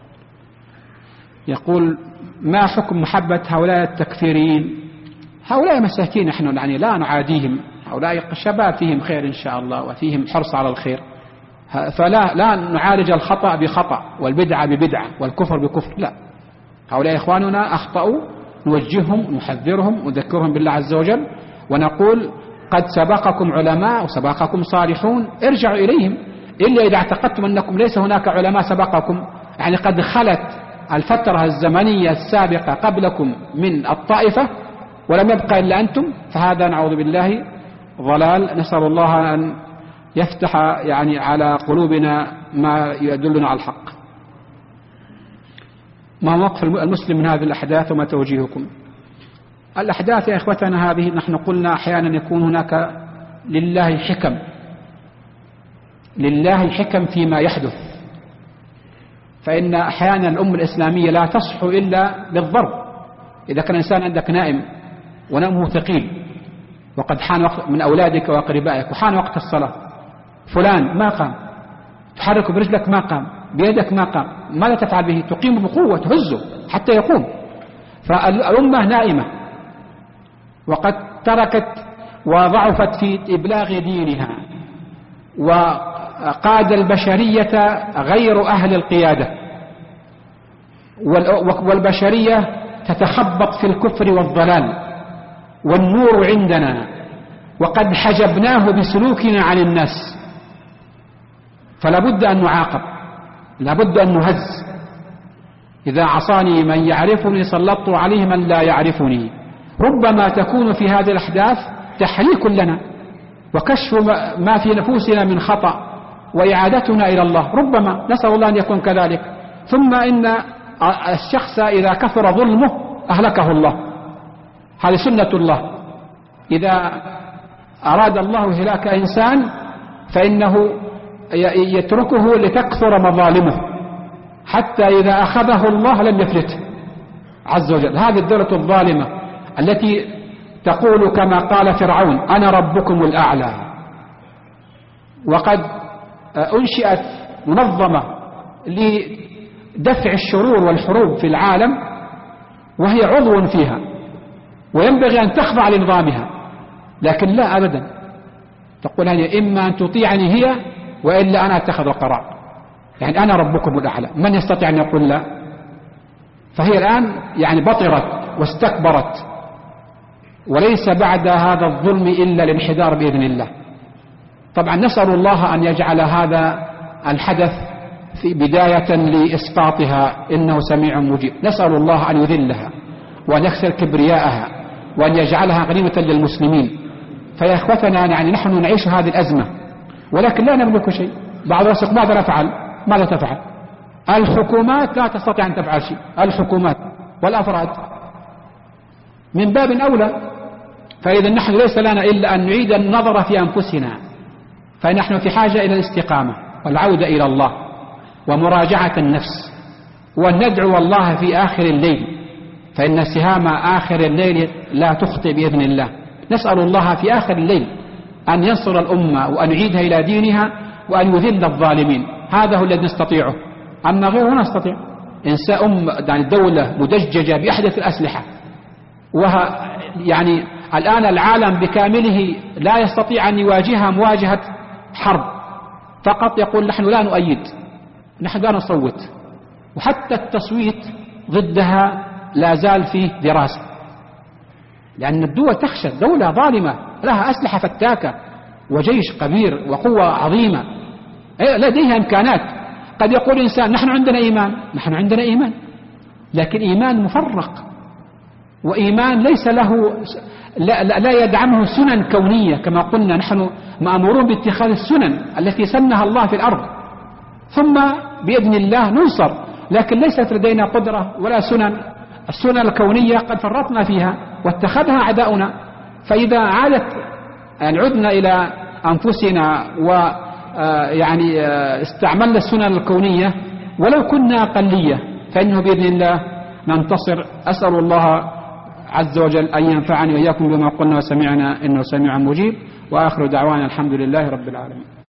يقول ما حكم محبة هؤلاء التكفيريين؟ هؤلاء مساكين، نحن يعني لا نعاديهم، هؤلاء شباب فيهم خير إن شاء الله وفيهم حرص على الخير، فلا نعالج الخطأ بخطأ والبدعة ببدعة والكفر بكفر، لا. هؤلاء إخواننا أخطأوا، نوجههم نحذرهم نذكرهم بالله عز وجل، ونقول قد سبقكم علماء وسبقكم صالحون، ارجعوا إليهم. إلا إذا اعتقدتم أنكم ليس هناك علماء سبقكم، يعني قد خلت الفترة الزمنية السابقة قبلكم من الطائفة ولم يبقى إلا أنتم، فهذا نعوذ بالله ضلال. نسأل الله أن يفتح يعني على قلوبنا ما يدلنا على الحق. ما موقف المسلم من هذه الأحداث وما توجيهكم؟ الأحداث يا إخوتنا هذه نحن قلنا أحيانا يكون هناك لله حكم، لله حكم فيما يحدث. فإن أحيانا الأمة الإسلامية لا تصح إلا بالضرب. إذا كان إنسان عندك نائم ونومه ثقيل وقد حان وقت من أولادك وأقربائك وحان وقت الصلاة، فلان ما قام، تحركه برجلك ما قام، بيدك ما قام، ماذا تفعل به؟ تقيم بقوة، تهزه حتى يقوم. فالأمة نائمة وقد تركت وضعفت في إبلاغ دينها، وقاد البشرية غير أهل القيادة، والبشرية تتخبط في الكفر والضلال، والنور عندنا وقد حجبناه بسلوكنا عن الناس. فلا بد أن نعاقب، لا بد أن نهز. إذا عصاني من يعرفني سلطت عليه من لا يعرفني. ربما تكون في هذه الأحداث تحريك لنا وكشف ما في نفوسنا من خطأ وإعادتنا إلى الله، ربما، نسأل الله أن يكون كذلك. ثم إن الشخص إذا كثر ظلمه أهلكه الله، هذه سنة الله. إذا أراد الله هلاك إنسان فإنه يتركه لتكثر مظالمه، حتى إذا أخذه الله لم يفلته عز وجل. هذه الدولة الظالمة التي تقول كما قال فرعون أنا ربكم الأعلى، وقد أنشئت منظمة لدفع الشرور والحروب في العالم وهي عضو فيها، وينبغي أن تخضع لنظامها، لكن لا أبدا، تقول هي إما أن تطيعني هي وإلا أنا أتخذ القرار، يعني أنا ربكم الأعلى. من يستطيع أن يقول لا؟ فهي الآن يعني بطرت واستكبرت، وليس بعد هذا الظلم إلا الانحدار بإذن الله. طبعا نسأل الله أن يجعل هذا الحدث في بداية لإسقاطها، إنه سميع مجيب. نسأل الله أن يذلها وأن يكسر كبرياءها وأن يجعلها غنيمة للمسلمين. فيا إخوتنا يعني نحن نعيش هذه الأزمة ولكن لا نملك شيء. بعض الناس ماذا نفعل؟ ماذا تفعل؟ الحكومات لا تستطيع أن تفعل شيء، الحكومات والأفراد من باب أولى. فإذا نحن ليس لنا إلا أن نعيد النظر في أنفسنا، فنحن في حاجة إلى الاستقامة والعودة إلى الله ومراجعة النفس، وأن ندعو الله في آخر الليل، فإن سهام آخر الليل لا تخطئ بإذن الله. نسأل الله في آخر الليل أن ينصر الأمة وأن يعيدها إلى دينها وأن يذل الظالمين. هذا هو الذي نستطيعه، أما غيره لا نستطيع. يعني دولة مدججة بأحدث الأسلحة، يعني الآن العالم بكامله لا يستطيع أن يواجهها مواجهة حرب، فقط يقول نحن لا نؤيد، نحن لا نصوت، وحتى التصويت ضدها لا زال فيه دراسة، لأن الدول تخشى، دولة ظالمة لها أسلحة فتاكة وجيش كبير وقوة عظيمة لديها إمكانات. قد يقول إنسان نحن عندنا إيمان، نحن عندنا إيمان، لكن إيمان مفرق، وإيمان ليس له لا يدعمه سنن كونية. كما قلنا نحن مأمورون باتخاذ السنن التي سنها الله في الأرض، ثم بإذن الله ننصر، لكن ليست لدينا قدرة ولا سنن. السنن الكونية قد فرطنا فيها واتخذها أعداؤنا. فإذا عدنا إلى أنفسنا ويعني استعملنا السنن الكونية ولو كنا أقلية، فإنه بإذن الله ننتصر. أسأل الله عز وجل أن ينفعني وإياكم بما قلنا وسمعنا، إنه سميع مجيب. وآخر دعوانا الحمد لله رب العالمين.